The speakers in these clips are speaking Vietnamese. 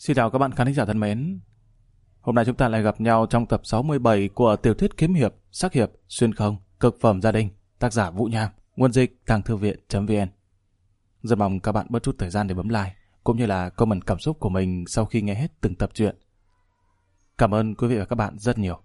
Xin chào các bạn khán giả thân mến. Hôm nay chúng ta lại gặp nhau trong tập 67 của tiểu thuyết kiếm hiệp, sắc hiệp, xuyên không, cực phẩm gia đình, tác giả Vũ Nham, nguồn dịch thanhthiêuviện.vn. Rất mong các bạn bớt chút thời gian để bấm like, cũng như là comment cảm xúc của mình sau khi nghe hết từng tập truyện. Cảm ơn quý vị và các bạn rất nhiều.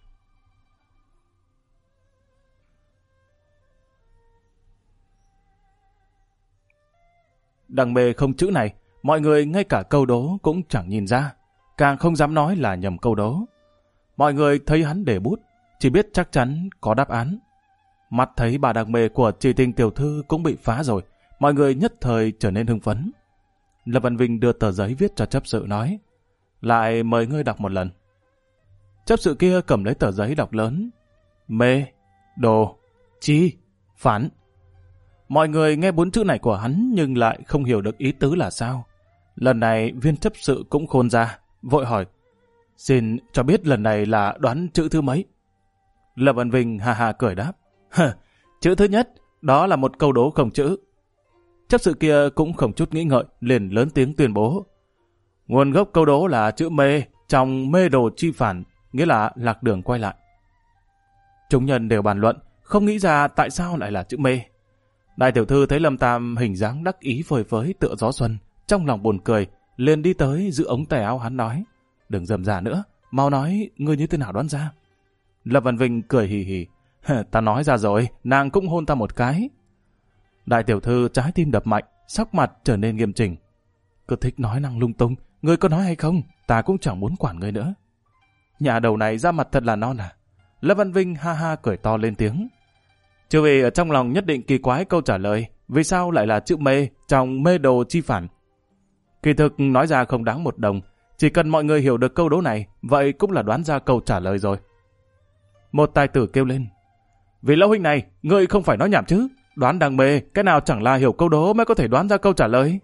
Đằng mê không chữ này, mọi người ngay cả câu đố cũng chẳng nhìn ra, càng không dám nói là nhầm câu đố. Mọi người thấy hắn để bút, chỉ biết chắc chắn có đáp án. Mắt thấy bà đằng mê của chị Tình tiểu thư cũng bị phá rồi, mọi người nhất thời trở nên hưng phấn. Lâm Văn Vinh đưa tờ giấy viết cho chấp sự nói, lại mời ngươi đọc một lần. Chấp sự kia cầm lấy tờ giấy đọc lớn, mê, đồ, chi, phản. Mọi người nghe 4 chữ này của hắn nhưng lại không hiểu được ý tứ là sao. Lần này viên chấp sự cũng khôn ra, vội hỏi, xin cho biết lần này là đoán chữ thứ mấy? Lâm Văn Vinh hà hà cười đáp, chữ thứ nhất, đó là một câu đố không chữ. Chấp sự kia cũng không chút nghĩ ngợi, liền lớn tiếng tuyên bố, nguồn gốc câu đố là chữ mê, trong mê đồ chi phản, nghĩa là lạc đường quay lại. Chúng nhân đều bàn luận, không nghĩ ra tại sao lại là chữ mê. Đại tiểu thư thấy Lâm Tam hình dáng đắc ý phơi phới tựa gió xuân, trong lòng buồn cười, liền đi tới giữ ống tay áo hắn nói, đừng rườm rà nữa, mau nói ngươi như thế nào đoán ra. Lâm Văn Vinh cười hì hì, ta nói ra rồi, nàng cũng hôn ta một cái. Đại tiểu thư trái tim đập mạnh, sắc mặt trở nên nghiêm chỉnh. Cứ thích nói năng lung tung, ngươi có nói hay không, ta cũng chẳng muốn quản ngươi nữa. Nhà đầu này ra mặt thật là non à. Lâm Văn Vinh ha ha cười to lên tiếng. Chứ vì ở trong lòng nhất định kỳ quái câu trả lời, vì sao lại là chữ mê trong mê đồ chi phản. Kỳ thực nói ra không đáng một đồng, chỉ cần mọi người hiểu được câu đố này, vậy cũng là đoán ra câu trả lời rồi. Một tài tử kêu lên, vì lão huynh này, ngươi không phải nói nhảm chứ, đoán đằng mê, cái nào chẳng là hiểu câu đố mới có thể đoán ra câu trả lời.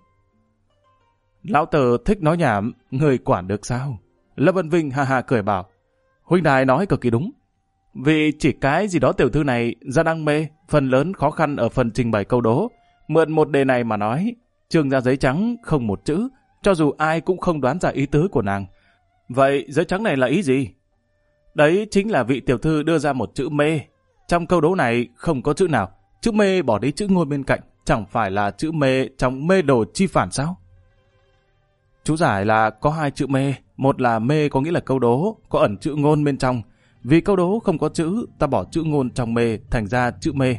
Lão tử thích nói nhảm, ngươi quản được sao? Lâm Văn Vinh ha ha cười bảo, huynh đài nói cực kỳ đúng. Vì chỉ cái gì đó tiểu thư này ra đăng mê, phần lớn khó khăn ở phần trình bày câu đố. Mượn một đề này mà nói, trương ra giấy trắng không một chữ, cho dù ai cũng không đoán ra ý tứ của nàng. Vậy giấy trắng này là ý gì? Đấy chính là vị tiểu thư đưa ra một chữ mê. Trong câu đố này không có chữ nào, chữ mê bỏ đi chữ ngôi bên cạnh, chẳng phải là chữ mê trong mê đồ chi phản sao? Chú giải là có 2 chữ mê, một là mê có nghĩa là câu đố, có ẩn chữ ngôn bên trong. Vì câu đố không có chữ, ta bỏ chữ ngôn trong mê, thành ra chữ mê.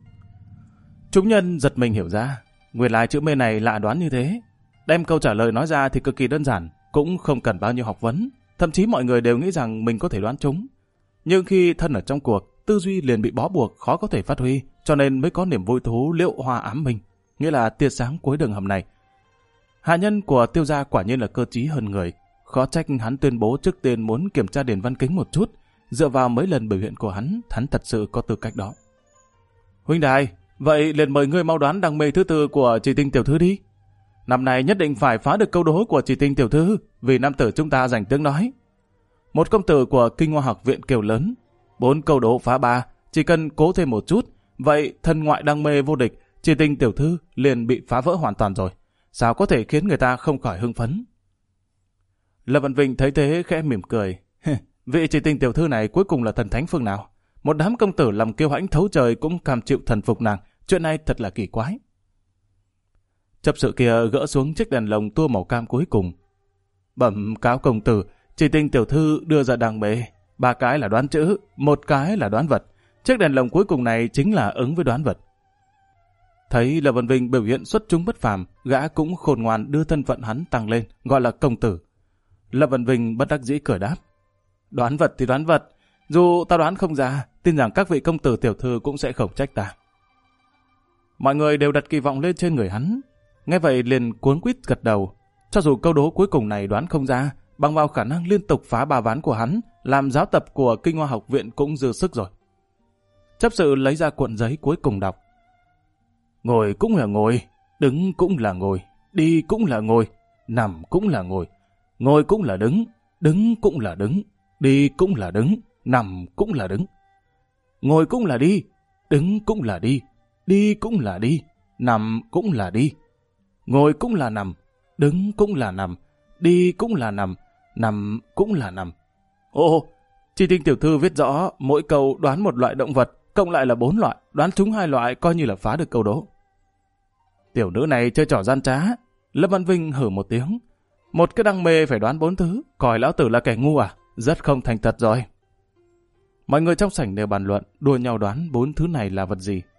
Chúng nhân giật mình hiểu ra, nguyên lai chữ mê này lạ đoán như thế. Đem câu trả lời nói ra thì cực kỳ đơn giản, cũng không cần bao nhiêu học vấn. Thậm chí mọi người đều nghĩ rằng mình có thể đoán trúng. Nhưng khi thân ở trong cuộc, tư duy liền bị bó buộc, khó có thể phát huy, cho nên mới có niềm vui thú liệu hoa ám mình, nghĩa là tia sáng cuối đường hầm này. Hạ nhân của Tiêu gia quả nhiên là cơ trí hơn người. Khó trách hắn tuyên bố trước tiên muốn kiểm tra Điền Văn Kính một chút. Dựa vào mấy lần biểu hiện của hắn thật sự có tư cách đó. Huynh đài, vậy liền mời ngươi mau đoán đằng mê thứ tư của chị Tình tiểu thư đi. Năm nay nhất định phải phá được câu đố của chị Tình tiểu thư, vì nam tử chúng ta giành tiếng nói. Một công tử của Kinh Hoa Học viện kêu lớn, 4 câu đố phá 3, chỉ cần cố thêm một chút, vậy thân ngoại đăng mê vô địch, chị Tình tiểu thư liền bị phá vỡ hoàn toàn rồi. Sao có thể khiến người ta không khỏi hưng phấn? Lâm Văn Vinh thấy thế khẽ mỉm cười. Vị chị Tình tiểu thư này cuối cùng là thần thánh phương nào? Một đám công tử làm kiêu hãnh thấu trời cũng cam chịu thần phục nàng. Chuyện này thật là kỳ quái. Chấp sự kia gỡ xuống chiếc đèn lồng tua màu cam cuối cùng. Bẩm cáo công tử, chị Tình tiểu thư đưa ra đằng mê. 3 cái là đoán chữ, 1 cái là đoán vật. Chiếc đèn lồng cuối cùng này chính là ứng với đoán vật. Thấy Lâm Văn Vinh biểu hiện xuất chúng bất phàm, gã cũng khôn ngoan đưa thân phận hắn tăng lên, gọi là công tử. Lâm Văn Vinh bất đắc dĩ cười đáp. Đoán vật thì đoán vật, dù ta đoán không ra, tin rằng các vị công tử tiểu thư cũng sẽ không trách ta. Mọi người đều đặt kỳ vọng lên trên người hắn, nghe vậy liền cuống quýt gật đầu. Cho dù câu đố cuối cùng này đoán không ra, bằng vào khả năng liên tục phá 3 ván của hắn, làm giáo tập của Kinh Hoa Học viện cũng dư sức rồi. Chấp sự lấy ra cuộn giấy cuối cùng đọc. Ngồi cũng là ngồi, đứng cũng là ngồi, đi cũng là ngồi, nằm cũng là ngồi cũng là đứng cũng là đứng, đi cũng là đứng, nằm cũng là đứng. Ngồi cũng là đi, đứng cũng là đi cũng là đi, nằm cũng là đi. Ngồi cũng là nằm, đứng cũng là nằm, đi cũng là nằm, nằm cũng là nằm. Ồ, Chi Tinh tiểu thư viết rõ mỗi câu đoán một loại động vật, cộng lại là 4 loại, đoán trúng 2 loại coi như là phá được câu đố. Tiểu nữ này chơi trò gian trá. Lâm Văn Vinh hử một tiếng. Một cái đăng mê phải đoán 4 thứ, coi lão tử là kẻ ngu à? Rất không thành thật rồi. Mọi người trong sảnh đều bàn luận, đua nhau đoán 4 thứ này là vật gì.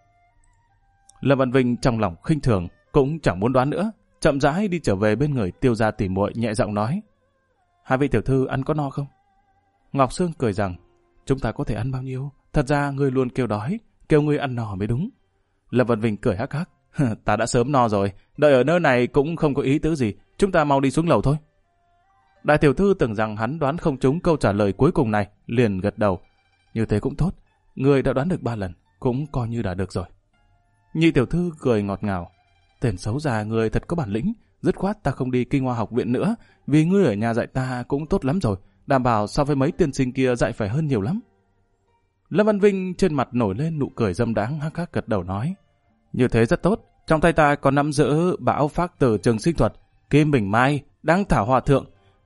Lâm Văn Vinh trong lòng khinh thường, cũng chẳng muốn đoán nữa, chậm rãi đi trở về bên người Tiêu gia tỉ muội, nhẹ giọng nói: hai vị tiểu thư ăn có no không? Ngọc Sương cười rằng: chúng ta có thể ăn bao nhiêu, thật ra ngươi luôn kêu đói, kêu ngươi ăn no mới đúng. Lâm Văn Vinh cười hắc hắc: ta đã sớm no rồi, đợi ở nơi này cũng không có ý tứ gì, chúng ta mau đi xuống lầu thôi. Đại tiểu thư tưởng rằng hắn đoán không trúng câu trả lời cuối cùng này, liền gật đầu: như thế cũng tốt, ngươi đã đoán được 3 lần, cũng coi như đã được rồi. Nhị tiểu thư cười ngọt ngào: tên xấu già ngươi thật có bản lĩnh, dứt khoát ta không đi Kinh Hoa học viện nữa, vì ngươi ở nhà dạy ta cũng tốt lắm rồi, đảm bảo so với mấy tiên sinh kia dạy phải hơn nhiều lắm. Lâm Văn Vinh trên mặt nổi lên nụ cười dâm đáng, hắc hắc gật đầu nói: như thế rất tốt, trong tay ta còn nắm giữ Bão Phác Tử Trường Sinh Thuật, Kim Bình Mai, Đăng Thảo Hòa Thượng.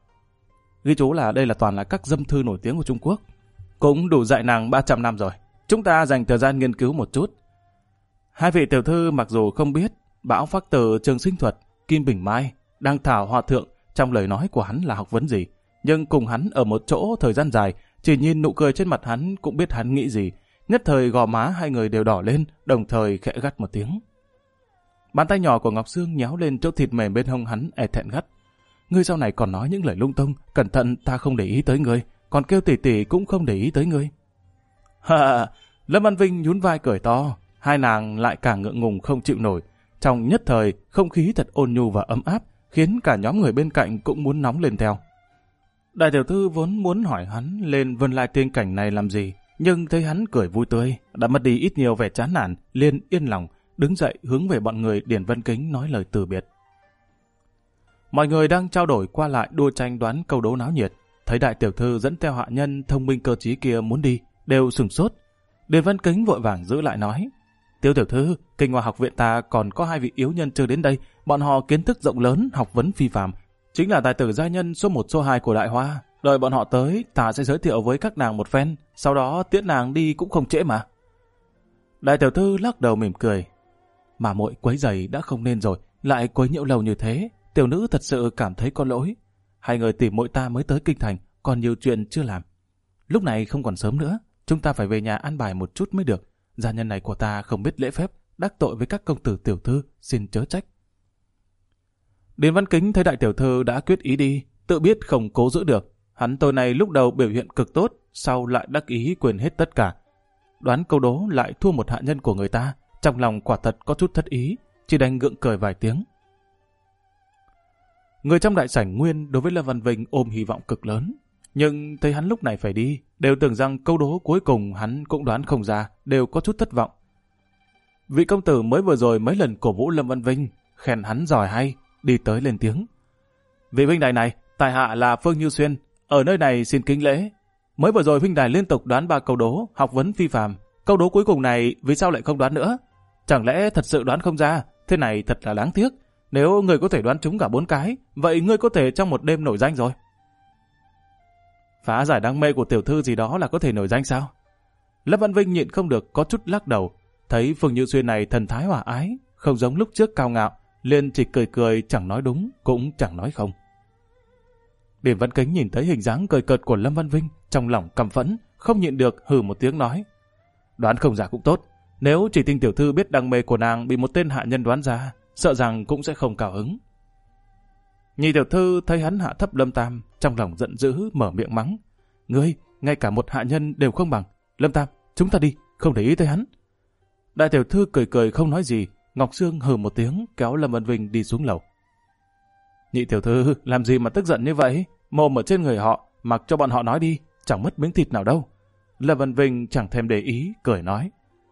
Ghi chú là đây là toàn là các dâm thư nổi tiếng của Trung Quốc, cũng đủ dạy nàng 300 năm rồi. Chúng ta dành thời gian nghiên cứu một chút. Hai vị tiểu thư mặc dù không biết Bão Phác Tử Trường Sinh Thuật, Kim Bình Mai, Đăng Thảo Hòa Thượng trong lời nói của hắn là học vấn gì, nhưng cùng hắn ở một chỗ thời gian dài, chỉ nhìn nụ cười trên mặt hắn cũng biết hắn nghĩ gì. Nhất thời gò má hai người đều đỏ lên, đồng thời khẽ gắt một tiếng. Bàn tay nhỏ của Ngọc Sương nhéo lên chỗ thịt mềm bên hông hắn, e thẹn gắt: ngươi sau này còn nói những lời lung tung, cẩn thận ta không để ý tới ngươi, còn kêu tỷ tỷ cũng không để ý tới ngươi. Ha! Lâm Văn Vinh nhún vai cười to, hai nàng lại càng ngượng ngùng không chịu nổi. Trong nhất thời, không khí thật ôn nhu và ấm áp, khiến cả nhóm người bên cạnh cũng muốn nóng lên theo. Đại tiểu thư vốn muốn hỏi hắn lên Vân Lai Tiên Cảnh này làm gì, nhưng thấy hắn cười vui tươi, đã mất đi ít nhiều vẻ chán nản, liền yên lòng, đứng dậy hướng về bọn người Điền Vân Kính nói lời từ biệt. Mọi người đang trao đổi qua lại đua tranh đoán câu đố náo nhiệt, thấy đại tiểu thư dẫn theo hạ nhân thông minh cơ trí kia muốn đi, đều sửng sốt. Điền Vân Kính vội vàng giữ lại nói: Tiêu tiểu thư, Kinh Hoa học viện ta còn có 2 vị yếu nhân chưa đến đây, bọn họ kiến thức rộng lớn, học vấn phi phàm, chính là tài tử gia nhân số 1 số 2 của Đại Hoa. Đợi bọn họ tới, ta sẽ giới thiệu với các nàng một phen, sau đó tiễn nàng đi cũng không trễ mà. Đại tiểu thư lắc đầu mỉm cười: mà muội quấy giày đã không nên rồi, lại quấy nhiễu lâu như thế, tiểu nữ thật sự cảm thấy có lỗi. 2 người tìm muội ta mới tới kinh thành, còn nhiều chuyện chưa làm. Lúc này không còn sớm nữa, chúng ta phải về nhà an bài một chút mới được. Gia nhân này của ta không biết lễ phép, đắc tội với các công tử tiểu thư, xin chớ trách. Điền Văn Kính thấy đại tiểu thư đã quyết ý đi, tự biết không cố giữ được. Hắn tôi này lúc đầu biểu hiện cực tốt, sau lại đắc ý quên hết tất cả. Đoán câu đố lại thua một hạ nhân của người ta, trong lòng quả thật có chút thất ý, chỉ đành gượng cười vài tiếng. Người trong đại sảnh nguyên đối với Lâm Văn Vinh ôm hy vọng cực lớn, nhưng thấy hắn lúc này phải đi, đều tưởng rằng câu đố cuối cùng hắn cũng đoán không ra, đều có chút thất vọng. Vị công tử mới vừa rồi mấy lần cổ vũ Lâm Văn Vinh, khen hắn giỏi hay, đi tới lên tiếng: vị huynh đài này, tại hạ là Phương Như Xuyên, ở nơi này xin kính lễ. Mới vừa rồi huynh đài liên tục đoán 3 câu đố, học vấn phi phàm, câu đố cuối cùng này vì sao lại không đoán nữa? Chẳng lẽ thật sự đoán không ra? Thế này thật là đáng tiếc. Nếu người có thể đoán trúng cả 4 cái, vậy ngươi có thể trong một đêm nổi danh rồi. Phá giải đam mê của tiểu thư gì đó là có thể nổi danh sao? Lâm Văn Vinh nhịn không được có chút lắc đầu, thấy Phương Như Xuyên này thần thái hòa ái, không giống lúc trước cao ngạo, liền chỉ cười cười, chẳng nói đúng cũng chẳng nói không. Điền Văn Kính nhìn thấy hình dáng cười cợt của Lâm Văn Vinh, trong lòng căm phẫn, không nhịn được hừ một tiếng nói: đoán không ra cũng tốt, nếu chỉ Tinh tiểu thư biết đam mê của nàng bị một tên hạ nhân đoán ra, sợ rằng cũng sẽ không cao hứng. Nhị tiểu thư thấy hắn hạ thấp Lâm Tam, trong lòng giận dữ mở miệng mắng: ngươi, ngay cả một hạ nhân đều không bằng. Lâm Tam, chúng ta đi, không để ý tới hắn. Đại tiểu thư cười cười không nói gì. Ngọc Sương hừ một tiếng kéo Lâm Văn Vinh đi xuống lầu. Nhị tiểu thư làm gì mà tức giận như vậy? Mồm ở trên người họ, mặc cho bọn họ nói đi, chẳng mất miếng thịt nào đâu. Lâm Văn Vinh chẳng thèm để ý, cười nói: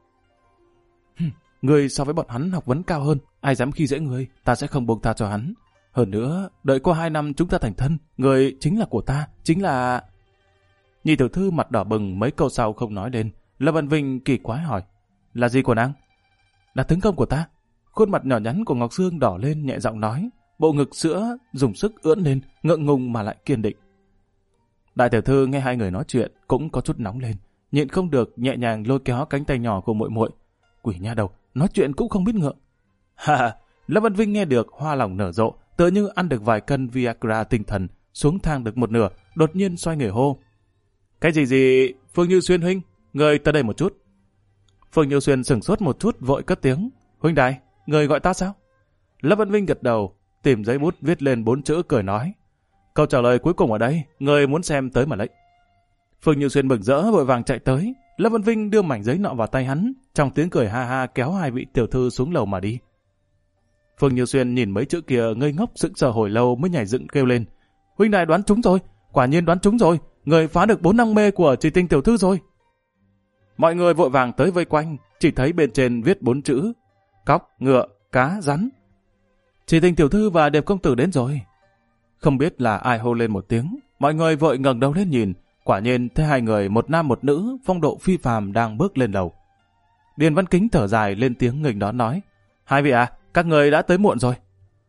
ngươi so với bọn hắn học vấn cao hơn, ai dám khi dễ ngươi, ta sẽ không buông tha cho hắn. Hơn nữa, đợi qua 2 năm chúng ta thành thân, người chính là của ta, chính là... Nhị tiểu thư mặt đỏ bừng, mấy câu sau không nói lên. Lâm Văn Vinh kỳ quái hỏi: là gì của nàng? Là tướng công của ta. Khuôn mặt nhỏ nhắn của Ngọc Sương đỏ lên, nhẹ giọng nói: bộ ngực sữa dùng sức ưỡn lên, ngượng ngùng mà lại kiên định. Đại tiểu thư nghe hai người nói chuyện cũng có chút nóng lên, nhịn không được nhẹ nhàng lôi kéo cánh tay nhỏ của muội muội. Quỷ nha đầu, nói chuyện cũng không biết ngượng. Ha, Lâm Văn Vinh nghe được hoa lòng nở rộ, tựa như ăn được vài cân Viagra tinh thần, xuống thang được một nửa, đột nhiên xoay người hô. Cái gì, Phương Như Xuyên huynh, người tới đây một chút. Phương Như Xuyên sửng sốt một chút vội cất tiếng. Huynh đài, người gọi ta sao? Lâm Văn Vinh gật đầu, tìm giấy bút viết lên 4 chữ cười nói. Câu trả lời cuối cùng ở đây, người muốn xem tới mà lấy. Phương Như Xuyên mừng rỡ vội vàng chạy tới. Lâm Văn Vinh đưa mảnh giấy nọ vào tay hắn, trong tiếng cười ha ha kéo hai vị tiểu thư xuống lầu mà đi. Phương Như Xuyên nhìn mấy chữ kia ngây ngốc sững sờ hồi lâu mới nhảy dựng kêu lên. Huynh đài đoán trúng rồi, quả nhiên đoán trúng rồi, người phá được 4 năng mê của Chỉ Tình tiểu thư rồi. Mọi người vội vàng tới vây quanh, chỉ thấy bên trên viết 4 chữ: cóc, ngựa, cá, rắn. Chỉ Tình tiểu thư và Điệp công tử đến rồi. Không biết là ai hô lên một tiếng, mọi người vội ngẩng đầu lên nhìn, quả nhiên thấy hai người một nam một nữ phong độ phi phàm đang bước lên lầu. Điền Văn Kính thở dài lên tiếng nghênh đón nói: Hai vị à, các người đã tới muộn rồi.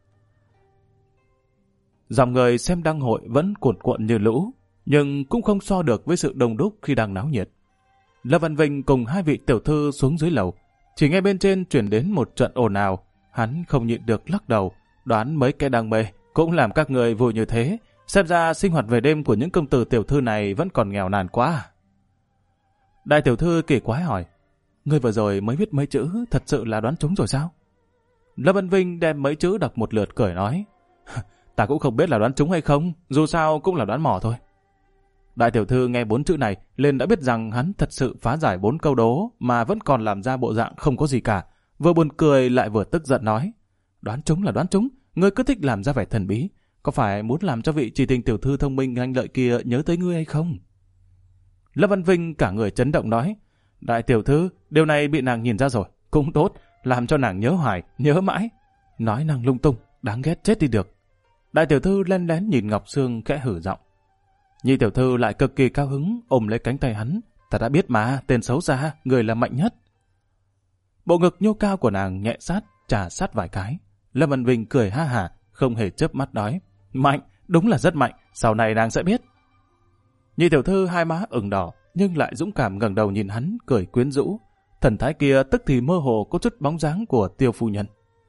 Dòng người xem đăng hội vẫn cuồn cuộn như lũ, nhưng cũng không so được với sự đông đúc khi đang náo nhiệt. Lâm Văn Vinh cùng hai vị tiểu thư xuống dưới lầu, chỉ nghe bên trên truyền đến một trận ồn ào, hắn không nhịn được lắc đầu, đoán mấy cái đăng mê cũng làm các người vui như thế, xem ra sinh hoạt về đêm của những công tử tiểu thư này vẫn còn nghèo nàn quá. Đại tiểu thư kỳ quái hỏi: Ngươi vừa rồi mới viết mấy chữ, thật sự là đoán trúng rồi sao? Lâm Văn Vinh đem mấy chữ đọc một lượt cười nói: Ta cũng không biết là đoán trúng hay không, dù sao cũng là đoán mò thôi. Đại tiểu thư nghe 4 chữ này lên đã biết rằng hắn thật sự phá giải 4 câu đố mà vẫn còn làm ra bộ dạng không có gì cả, vừa buồn cười lại vừa tức giận nói: Đoán trúng là đoán trúng, ngươi cứ thích làm ra vẻ thần bí, có phải muốn làm cho vị Chỉ Tình tiểu thư thông minh anh lợi kia nhớ tới ngươi hay không? Lâm Văn Vinh cả người chấn động nói: Đại tiểu thư, điều này bị nàng nhìn ra rồi, cũng tốt, làm cho nàng nhớ hoài, nhớ mãi. Nói nàng lung tung, đáng ghét chết đi được. Đại tiểu thư lén lén nhìn Ngọc Sương khẽ hử giọng. Nhị tiểu thư lại cực kỳ cao hứng, ôm lấy cánh tay hắn. Ta đã biết mà, tên xấu xa, người là mạnh nhất. Bộ ngực nhô cao của nàng nhẹ sát, trà sát vài cái. Lâm Văn Vinh cười ha hả, không hề chớp mắt nói: Mạnh, đúng là rất mạnh, sau này nàng sẽ biết. Nhị tiểu thư hai má ửng đỏ, nhưng lại dũng cảm ngẩng đầu nhìn hắn, cười quyến rũ. Thần thái kia tức thì mơ hồ có chút bóng dáng của Tiêu phu nhân.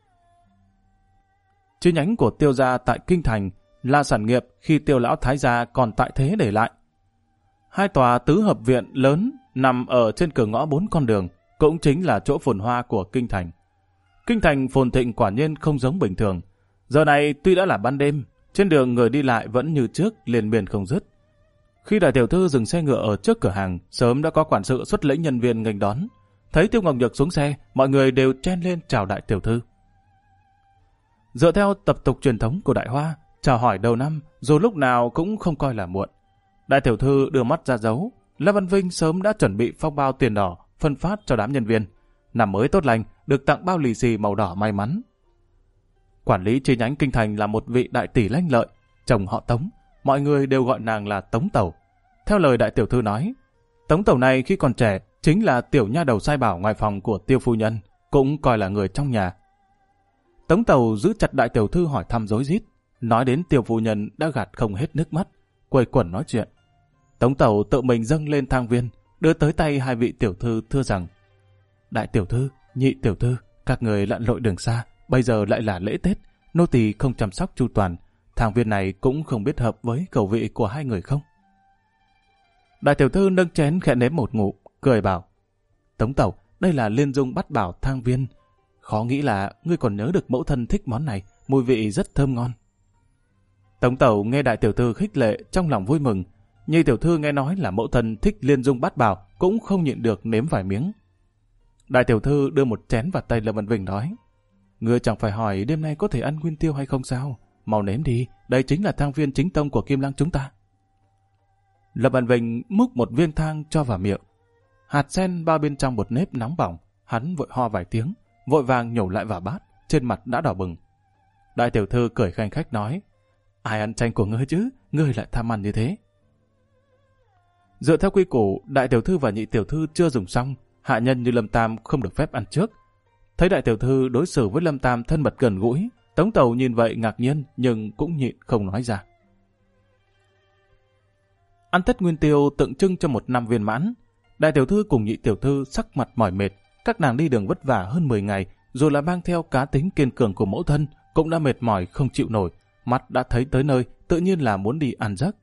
Chi nhánh của Tiêu gia tại Kinh Thành là sản nghiệp khi Tiêu lão thái gia còn tại thế để lại. 2 tòa tứ hợp viện lớn nằm ở trên cửa ngõ 4 con đường, cũng chính là chỗ phồn hoa của Kinh Thành. Kinh Thành phồn thịnh quả nhiên không giống bình thường. Giờ này tuy đã là ban đêm, trên đường người đi lại vẫn như trước, liên miên không dứt. Khi đại tiểu thư dừng xe ngựa ở trước cửa hàng, sớm đã có quản sự xuất lĩnh nhân viên nghênh đón. Thấy Tiêu Ngọc Nhược xuống xe, mọi người đều chen lên chào đại tiểu thư. Dựa theo tập tục truyền thống của Đại Hoa, chào hỏi đầu năm dù lúc nào cũng không coi là muộn. Đại tiểu thư đưa mắt ra dấu, Lâm Văn Vinh sớm đã chuẩn bị phong bao tiền đỏ phân phát cho đám nhân viên. Năm mới tốt lành, được tặng bao lì xì màu đỏ may mắn. Quản lý chi nhánh Kinh Thành là một vị đại tỷ lanh lợi, chồng họ Tống, mọi người đều gọi nàng là Tống Tẩu. Theo lời đại tiểu thư nói, Tống Tẩu này khi còn trẻ chính là tiểu nha đầu sai bảo ngoài phòng của Tiêu phu nhân, cũng coi là người trong nhà. Tống Tẩu giữ chặt đại tiểu thư hỏi thăm rối rít, nói đến Tiêu phu nhân đã gạt không hết nước mắt, quây quần nói chuyện. Tống Tẩu tự mình dâng lên thang viên, đưa tới tay hai vị tiểu thư thưa rằng: Đại tiểu thư, nhị tiểu thư, các người lặn lội đường xa, bây giờ lại là lễ Tết, nô tỳ không chăm sóc chu toàn, thang viên này cũng không biết hợp với khẩu vị của hai người không? Đại tiểu thư nâng chén khẽ nếm một ngụm, cười bảo: Tống Tẩu, đây là liên dung bát bảo thang viên. Khó nghĩ là ngươi còn nhớ được mẫu thân thích món này, mùi vị rất thơm ngon. Tống Tẩu nghe đại tiểu thư khích lệ trong lòng vui mừng, nhị tiểu thư nghe nói là mẫu thân thích liên dung bát bảo cũng không nhịn được nếm vài miếng. Đại tiểu thư đưa một chén vào tay Lâm Văn Vinh nói: Ngươi chẳng phải hỏi đêm nay có thể ăn nguyên tiêu hay không sao? Mau nếm đi, đây chính là thang viên chính tông của Kim Lăng chúng ta. Lâm Văn Vinh múc một viên thang cho vào miệng. Hạt sen bao bên trong bột nếp nóng bỏng, hắn vội ho vài tiếng, vội vàng nhổ lại vào bát, trên mặt đã đỏ bừng. Đại tiểu thư cười khanh khách nói: Ai ăn chanh của ngươi chứ, ngươi lại tham ăn như thế. Dựa theo quy củ, đại tiểu thư và nhị tiểu thư chưa dùng xong, hạ nhân như Lâm Tam không được phép ăn trước. Thấy đại tiểu thư đối xử với Lâm Tam thân mật gần gũi, Tống Tàu nhìn vậy ngạc nhiên nhưng cũng nhịn không nói ra. Ăn Tết Nguyên Tiêu tượng trưng cho một năm viên mãn. Đại tiểu thư cùng nhị tiểu thư sắc mặt mỏi mệt, các nàng đi đường vất vả hơn 10 ngày, rồi là mang theo cá tính kiên cường của mẫu thân, cũng đã mệt mỏi không chịu nổi, mắt đã thấy tới nơi, tự nhiên là muốn đi ăn giấc.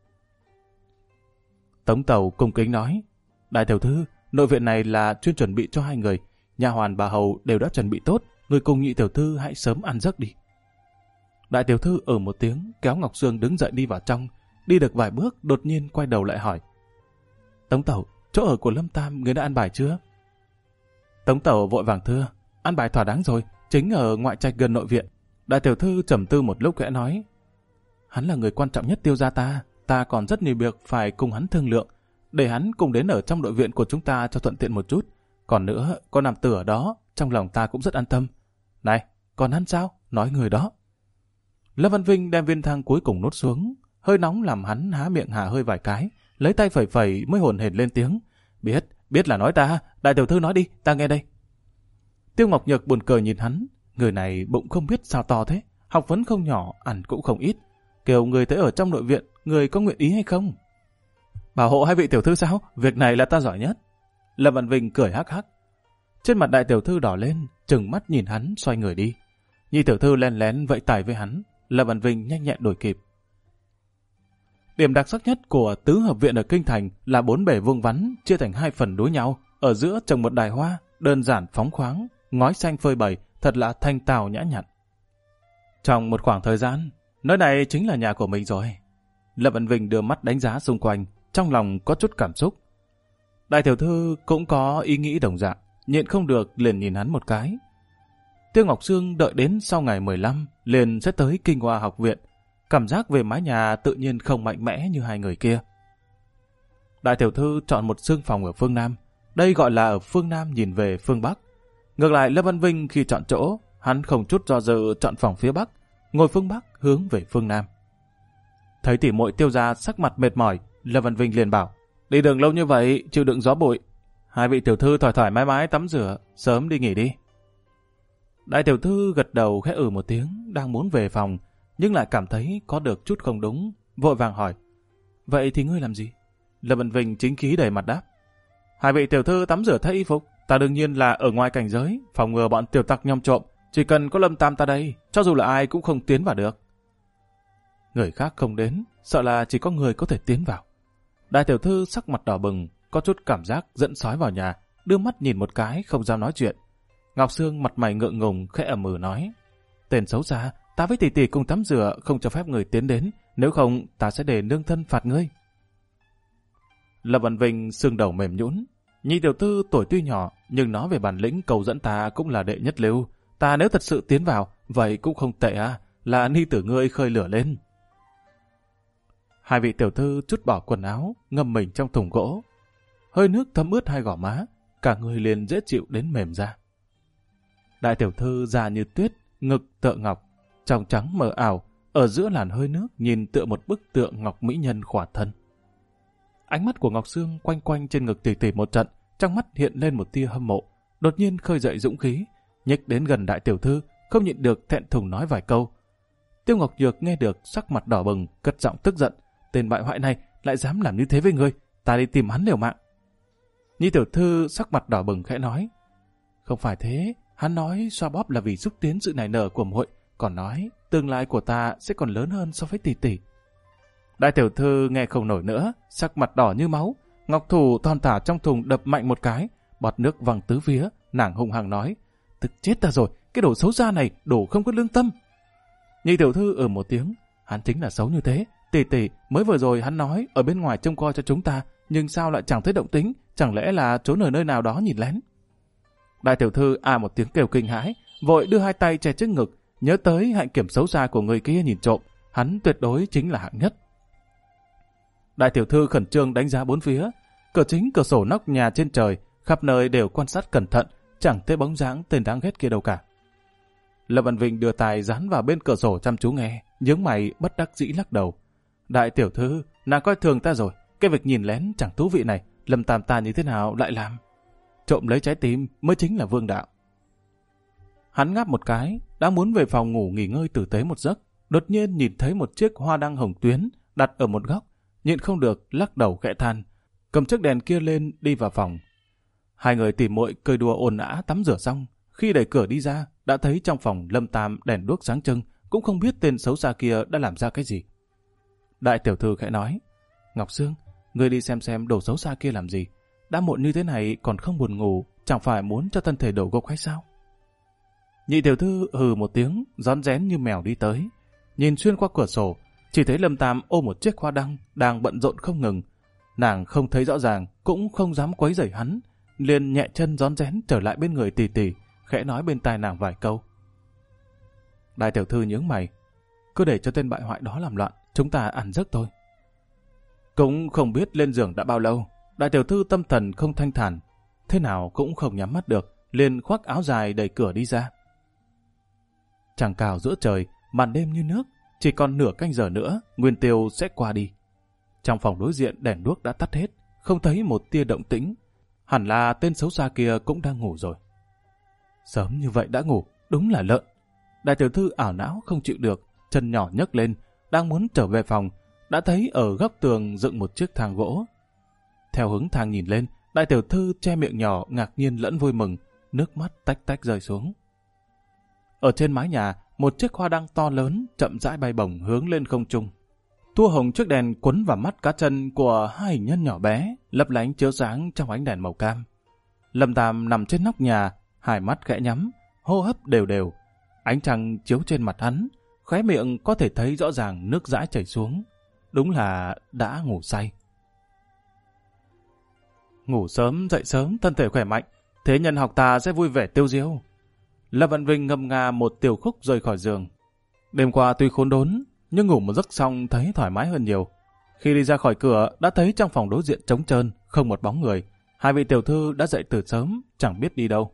Tống Tàu cung kính nói, đại tiểu thư, nội viện này là chuyên chuẩn bị cho 2 người, nha hoàn bà hầu đều đã chuẩn bị tốt, người cùng nhị tiểu thư hãy sớm ăn giấc đi. Đại tiểu thư ở một tiếng, kéo Ngọc Sương đứng dậy đi vào trong, đi được vài bước đột nhiên quay đầu lại hỏi, Tống Tàu, chỗ ở của Lâm Tam người đã ăn bài chưa? Tống Tàu vội vàng thưa, ăn bài thỏa đáng rồi, chính ở ngoại trạch gần nội viện. Đại tiểu thư trầm tư một lúc khẽ nói, hắn là người quan trọng nhất Tiêu gia ta còn rất nhiều việc phải cùng hắn thương lượng, để hắn cùng đến ở trong nội viện của chúng ta cho thuận tiện một chút. Còn nữa, con nam tử ở đó, trong lòng ta cũng rất an tâm. Này, còn hắn sao? Nói người đó. Lâm Văn Vinh đem viên thang cuối cùng nuốt xuống, hơi nóng làm hắn há miệng hà hơi vài cái, lấy tay phẩy phẩy mới hồn hển lên tiếng. Biết là nói ta, đại tiểu thư nói đi, ta nghe đây. Tiêu Ngọc Nhược buồn cười nhìn hắn, người này bụng không biết sao to thế, học vấn không nhỏ, ăn cũng không ít. Kêu người tới ở trong nội viện, người có nguyện ý hay không? Bảo hộ 2 vị tiểu thư sao? Việc này là ta giỏi nhất. Lâm Văn Vinh cười hắc hắc. Trên mặt đại tiểu thư đỏ lên, trừng mắt nhìn hắn xoay người đi. Nhị tiểu thư len lén vẫy tay với hắn, Lâm Văn Vinh nhanh nhẹn đuổi kịp. Điểm đặc sắc nhất của tứ hợp viện ở Kinh Thành là 4 bể vuông vắn chia thành 2 phần đối nhau, ở giữa trồng một đài hoa, đơn giản phóng khoáng, ngói xanh phơi bày, thật là thanh tao nhã nhặn. Trong một khoảng thời gian, nơi này chính là nhà của mình rồi. Lâm Văn Vinh đưa mắt đánh giá xung quanh, trong lòng có chút cảm xúc. Đại tiểu thư cũng có ý nghĩ đồng dạng, nhịn không được liền nhìn hắn một cái. Tiêu Ngọc Sương đợi đến sau ngày 15 liền sẽ tới Kinh Hoa học viện, cảm giác về mái nhà tự nhiên không mạnh mẽ như 2 người kia. Đại tiểu thư chọn một xương phòng ở phương Nam, đây gọi là ở phương Nam nhìn về phương Bắc. Ngược lại Lâm Văn Vinh khi chọn chỗ, hắn không chút do dự chọn phòng phía Bắc, ngồi phương Bắc hướng về phương Nam. Thấy tỉ muội Tiêu gia sắc mặt mệt mỏi, Lâm Văn Vinh liền bảo, đi đường lâu như vậy, chịu đựng gió bụi. 2 vị tiểu thư thoải thoải mái mái tắm rửa, sớm đi nghỉ đi. Đại tiểu thư gật đầu khẽ một tiếng, đang muốn về phòng, nhưng lại cảm thấy có được chút không đúng, vội vàng hỏi, vậy thì ngươi làm gì? Lâm Văn Vinh chính khí đầy mặt đáp, 2 vị tiểu thư tắm rửa thay y phục, ta đương nhiên là ở ngoài cảnh giới, phòng ngừa bọn tiểu tặc nhom trộm, chỉ cần có Lâm Tam ta đây, cho dù là ai cũng không tiến vào được. Người khác không đến, sợ là chỉ có người có thể tiến vào. Đại tiểu thư sắc mặt đỏ bừng, có chút cảm giác dẫn sói vào nhà, đưa mắt nhìn một cái không dám nói chuyện. Ngọc Sương mặt mày ngượng ngùng khẽ ậm ừ nói, tên xấu xa, ta với tỷ tỷ cùng tắm rửa không cho phép người tiến đến, nếu không ta sẽ để nương thân phạt ngươi. Lâm Văn Vinh xương đầu mềm nhũn, nhị tiểu thư tuổi tuy nhỏ nhưng nói về bản lĩnh cầu dẫn ta cũng là đệ nhất lưu, ta nếu thật sự tiến vào vậy cũng không tệ à, là ni tử ngươi khơi lửa lên. 2 vị tiểu thư trút bỏ quần áo, ngâm mình trong thùng gỗ, hơi nước thấm ướt 2 gò má, cả người liền dễ chịu đến mềm ra. Đại tiểu thư già như tuyết, ngực tựa ngọc, trong trắng mờ ảo, ở giữa làn hơi nước nhìn tựa một bức tượng ngọc mỹ nhân khỏa thân. Ánh mắt của Ngọc Sương quanh quanh trên ngực tỉ tỉ một trận, trong mắt hiện lên một tia hâm mộ, đột nhiên khơi dậy dũng khí, nhích đến gần đại tiểu thư, không nhịn được thẹn thùng nói vài câu. Tiêu Ngọc Nhược nghe được sắc mặt đỏ bừng, cất giọng tức giận, tên bại hoại này lại dám làm như thế với ngươi, ta đi tìm hắn liều mạng. Nhi tiểu thư sắc mặt đỏ bừng khẽ nói, không phải thế, hắn nói xoa bóp là vì xúc tiến sự nảy nở của muội, còn nói tương lai của ta sẽ còn lớn hơn so với tỷ tỷ. Đại tiểu thư nghe không nổi nữa, sắc mặt đỏ như máu, ngọc thủ thon thả trong thùng đập mạnh một cái, bọt nước văng tứ phía, nàng hung hăng nói, tức chết ta rồi, cái đồ xấu xa này, đồ không có lương tâm. Nhị tiểu thư một tiếng, hắn chính là xấu như thế, tỷ tỷ mới vừa rồi hắn nói ở bên ngoài trông coi cho chúng ta, nhưng sao lại chẳng thấy động tĩnh, chẳng lẽ là trốn ở nơi nào đó nhìn lén. Đại tiểu thư một tiếng kêu kinh hãi, vội đưa 2 tay che trước ngực, nhớ tới hạnh kiểm xấu xa của người kia nhìn trộm, hắn tuyệt đối chính là hạng nhất. Đại tiểu thư khẩn trương đánh giá 4 phía, cửa chính cửa sổ nóc nhà trên trời, khắp nơi đều quan sát cẩn thận, chẳng thấy bóng dáng tên đáng ghét kia đâu cả. Lâm Văn Vinh đưa tay dán vào bên cửa sổ chăm chú nghe, nhướng mày bất đắc dĩ lắc đầu. Đại tiểu thư, nàng coi thường ta rồi, cái việc nhìn lén chẳng thú vị này, Lâm Tam ta như thế nào lại làm? Trộm lấy trái tim mới chính là vương đạo. Hắn ngáp một cái, đã muốn về phòng ngủ nghỉ ngơi tử tế một giấc, đột nhiên nhìn thấy một chiếc hoa đăng hồng tuyến đặt ở một góc, nhịn không được lắc đầu khẽ than, cầm chiếc đèn kia lên đi vào phòng. Hai người tỉ muội cười đùa ồn ào tắm rửa xong, khi đẩy cửa đi ra, đã thấy trong phòng Lâm Tam đèn đuốc sáng trưng, cũng không biết tên xấu xa kia đã làm ra cái gì. Đại tiểu thư khẽ nói, Ngọc Sương, ngươi đi xem đồ xấu xa kia làm gì? Đã muộn như thế này còn không buồn ngủ, chẳng phải muốn cho thân thể đổ gục hay sao? Nhị tiểu thư hừ một tiếng, rón rén như mèo đi tới, nhìn xuyên qua cửa sổ, chỉ thấy Lâm Tam ôm một chiếc hoa đăng đang bận rộn không ngừng. Nàng không thấy rõ ràng, cũng không dám quấy rầy hắn, liền nhẹ chân rón rén trở lại bên người tỷ tỷ, khẽ nói bên tai nàng vài câu. Đại tiểu thư nhướng mày, cứ để cho tên bại hoại đó làm loạn, chúng ta ăn giấc thôi. Cũng không biết lên giường đã bao lâu, đại tiểu thư tâm thần không thanh thản, thế nào cũng không nhắm mắt được, liền khoác áo dài đẩy cửa đi ra. Trăng cao giữa trời, màn đêm như nước, chỉ còn nửa canh giờ nữa, nguyên tiêu sẽ qua đi. Trong phòng đối diện đèn đuốc đã tắt hết, không thấy một tia động tĩnh. Hẳn là tên xấu xa kia cũng đang ngủ rồi. Sớm như vậy đã ngủ, đúng là lợn. Đại tiểu thư ảo não không chịu được, chân nhỏ nhấc lên, đang muốn trở về phòng, đã thấy ở góc tường dựng một chiếc thang gỗ. Theo hướng thang nhìn lên, đại tiểu thư che miệng nhỏ ngạc nhiên lẫn vui mừng, nước mắt tách tách rơi xuống. Ở trên mái nhà, một chiếc hoa đăng to lớn chậm rãi bay bổng hướng lên không trung. Tua hồng chiếc đèn quấn vào mắt cá chân của hai hình nhân nhỏ bé, lấp lánh chiếu sáng trong ánh đèn màu cam. Lâm Tam nằm trên nóc nhà, hai mắt khẽ nhắm, hô hấp đều đều. Ánh trăng chiếu trên mặt hắn, khóe miệng có thể thấy rõ ràng nước dãi chảy xuống. Đúng là đã ngủ say. Ngủ sớm, dậy sớm, thân thể khỏe mạnh, thế nhân học ta sẽ vui vẻ tiêu diêu. Lâm Văn Vinh ngâm nga một tiểu khúc rời khỏi giường. Đêm qua tuy khốn đốn, nhưng ngủ một giấc xong thấy thoải mái hơn nhiều. Khi đi ra khỏi cửa, đã thấy trong phòng đối diện trống trơn, không một bóng người. Hai vị tiểu thư đã dậy từ sớm, chẳng biết đi đâu.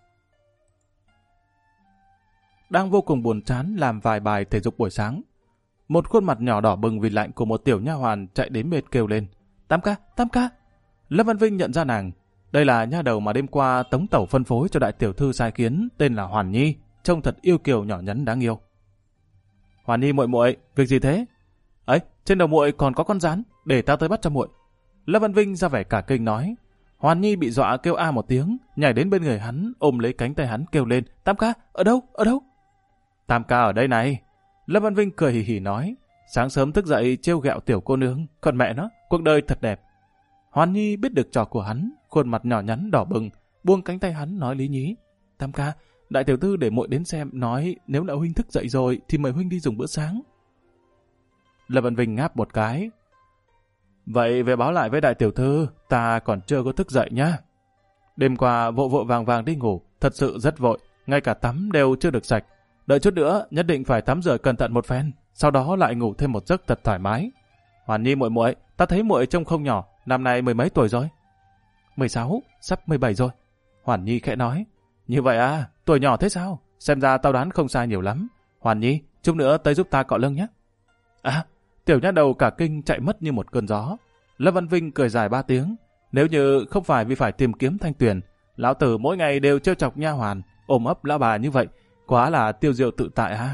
Đang vô cùng buồn chán làm vài bài thể dục buổi sáng, một khuôn mặt nhỏ đỏ bừng vì lạnh của một tiểu nha hoàn chạy đến bên kêu lên, Tam ca, Tam ca. Lâm Văn Vinh nhận ra nàng. Đây là nha đầu mà đêm qua Tống Tẩu phân phối cho đại tiểu thư sai khiến, tên là Hoàn Nhi, trông thật yêu kiều nhỏ nhắn đáng yêu. Hoàn Nhi muội muội, việc gì thế? Ấy, trên đầu muội còn có con rắn, để ta tới bắt cho muội. Lâm Văn Vinh ra vẻ cả kinh nói. Hoàn Nhi bị dọa kêu a một tiếng, nhảy đến bên người hắn, ôm lấy cánh tay hắn kêu lên, Tam ca, ở đâu, ở đâu? Tam ca ở đây này. Lâm Văn Vinh cười hì hì nói, sáng sớm thức dậy trêu ghẹo tiểu cô nương, còn mẹ nó, cuộc đời thật đẹp. Hoàn Nhi biết được trò của hắn, khuôn mặt nhỏ nhắn đỏ bừng, buông cánh tay hắn nói lý nhí. Tam ca, đại tiểu thư để muội đến xem, nói nếu đã huynh thức dậy rồi thì mời huynh đi dùng bữa sáng. Lâm Văn Vinh ngáp một cái. Vậy về báo lại với đại tiểu thư, ta còn chưa có thức dậy nhá. Đêm qua vội vội vàng vàng đi ngủ, thật sự rất vội, ngay cả tắm đều chưa được sạch. Đợi chút nữa nhất định phải tắm rửa cẩn thận một phen, sau đó lại ngủ thêm một giấc thật thoải mái. Hoàn Nhi muội muội, ta thấy muội trông không nhỏ, năm nay mười mấy tuổi rồi? 16, sắp 17 rồi. Hoàn Nhi khẽ nói. Như vậy à, tuổi nhỏ thế sao? Xem ra tao đoán không sai nhiều lắm. Hoàn Nhi, chút nữa tới giúp ta cọ lưng nhé. À, tiểu nha đầu cả kinh chạy mất như một cơn gió. Lâm Văn Vinh cười dài 3 tiếng. Nếu như không phải vì phải tìm kiếm Thanh Tuyền, lão tử mỗi ngày đều trêu chọc nha hoàn, ôm ấp lão bà như vậy, quá là tiêu diệu tự tại ha.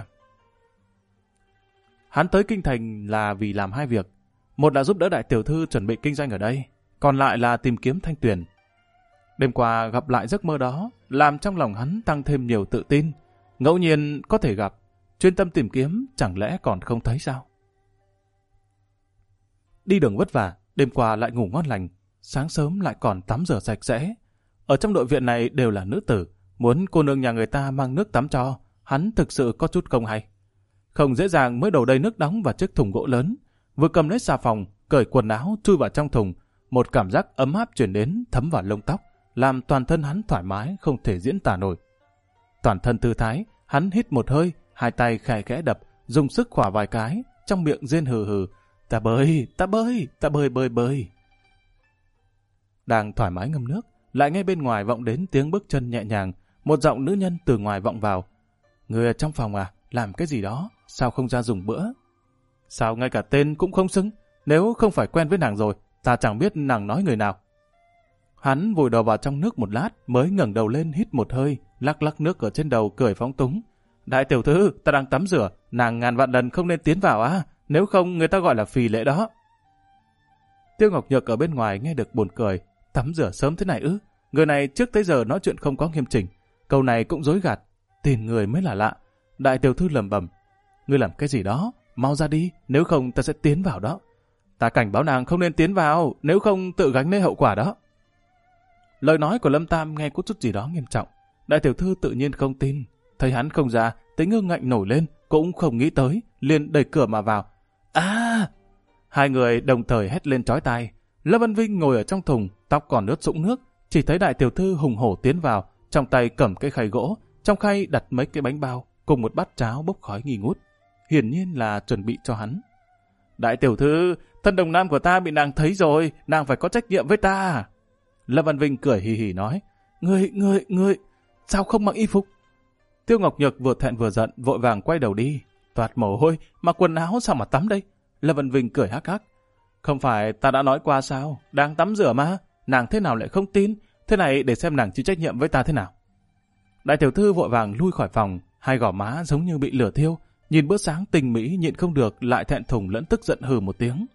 Hắn tới kinh thành là vì làm hai việc. Một là giúp đỡ đại tiểu thư chuẩn bị kinh doanh ở đây, còn lại là tìm kiếm Thanh Tuyền. Đêm qua gặp lại giấc mơ đó, làm trong lòng hắn tăng thêm nhiều tự tin. Ngẫu nhiên có thể gặp, chuyên tâm tìm kiếm chẳng lẽ còn không thấy sao? Đi đường vất vả, đêm qua lại ngủ ngon lành, sáng sớm lại còn tắm rửa sạch sẽ. Ở trong đội viện này đều là nữ tử, muốn cô nương nhà người ta mang nước tắm cho, hắn thực sự có chút không hay. Không dễ dàng mới đổ đầy nước nóng vào chiếc thùng gỗ lớn, vừa cầm lấy xà phòng, cởi quần áo chui vào trong thùng, một cảm giác ấm áp truyền đến thấm vào lông tóc, làm toàn thân hắn thoải mái không thể diễn tả nổi. Toàn thân thư thái, hắn hít một hơi, hai tay khẽ khẽ đập, dùng sức khỏa vài cái, trong miệng rên hừ hừ, ta bơi, ta bơi, ta bơi bơi bơi. Đang thoải mái ngâm nước, lại nghe bên ngoài vọng đến tiếng bước chân nhẹ nhàng, một giọng nữ nhân từ ngoài vọng vào. Người ở trong phòng à, làm cái gì đó, sao không ra dùng bữa? Sao ngay cả tên cũng không xứng, nếu không phải quen với nàng rồi, ta chẳng biết nàng nói người nào. Hắn vùi đầu vào trong nước một lát, mới ngẩng đầu lên hít một hơi, lắc lắc nước ở trên đầu cười phóng túng. Đại tiểu thư, ta đang tắm rửa, nàng ngàn vạn lần không nên tiến vào á, nếu không người ta gọi là phì lễ đó. Tiêu Ngọc Nhược ở bên ngoài nghe được buồn cười, tắm rửa sớm thế này ư? Người này trước tới giờ nói chuyện không có nghiêm chỉnh, câu này cũng dối gạt, tin người mới là lạ. Đại tiểu thư lẩm bẩm, ngươi làm cái gì đó, mau ra đi, nếu không ta sẽ tiến vào đó. Ta cảnh báo nàng không nên tiến vào, nếu không tự gánh lấy hậu quả đó. Lời nói của Lâm Tam nghe có chút gì đó nghiêm trọng. Đại tiểu thư tự nhiên không tin, thấy hắn không ra, tính ngưng ngạnh nổi lên, cũng không nghĩ tới, liền đẩy cửa mà vào. À! Hai người đồng thời hét lên chói tai. Lâm Văn Vinh ngồi ở trong thùng, tóc còn ướt sũng nước, chỉ thấy đại tiểu thư hùng hổ tiến vào, trong tay cầm cái khay gỗ, trong khay đặt mấy cái bánh bao, cùng một bát cháo bốc khói nghi ngút, hiển nhiên là chuẩn bị cho hắn. Đại tiểu thư, thân đồng nam của ta bị nàng thấy rồi, nàng phải có trách nhiệm với ta. Lâm Văn Vinh cười hì hì nói, ngươi, sao không mặc y phục? Tiêu Ngọc Nhược vừa thẹn vừa giận, vội vàng quay đầu đi, toát mồ hôi, mặc quần áo sao mà tắm đây? Lâm Văn Vinh cười hắc hắc, không phải ta đã nói qua sao, đang tắm rửa mà, nàng thế nào lại không tin, thế này để xem nàng chịu trách nhiệm với ta thế nào. Đại tiểu thư vội vàng lui khỏi phòng, hai gò má giống như bị lửa thiêu, nhìn bữa sáng tình mỹ nhịn không được lại thẹn thùng lẫn tức giận hừ một tiếng.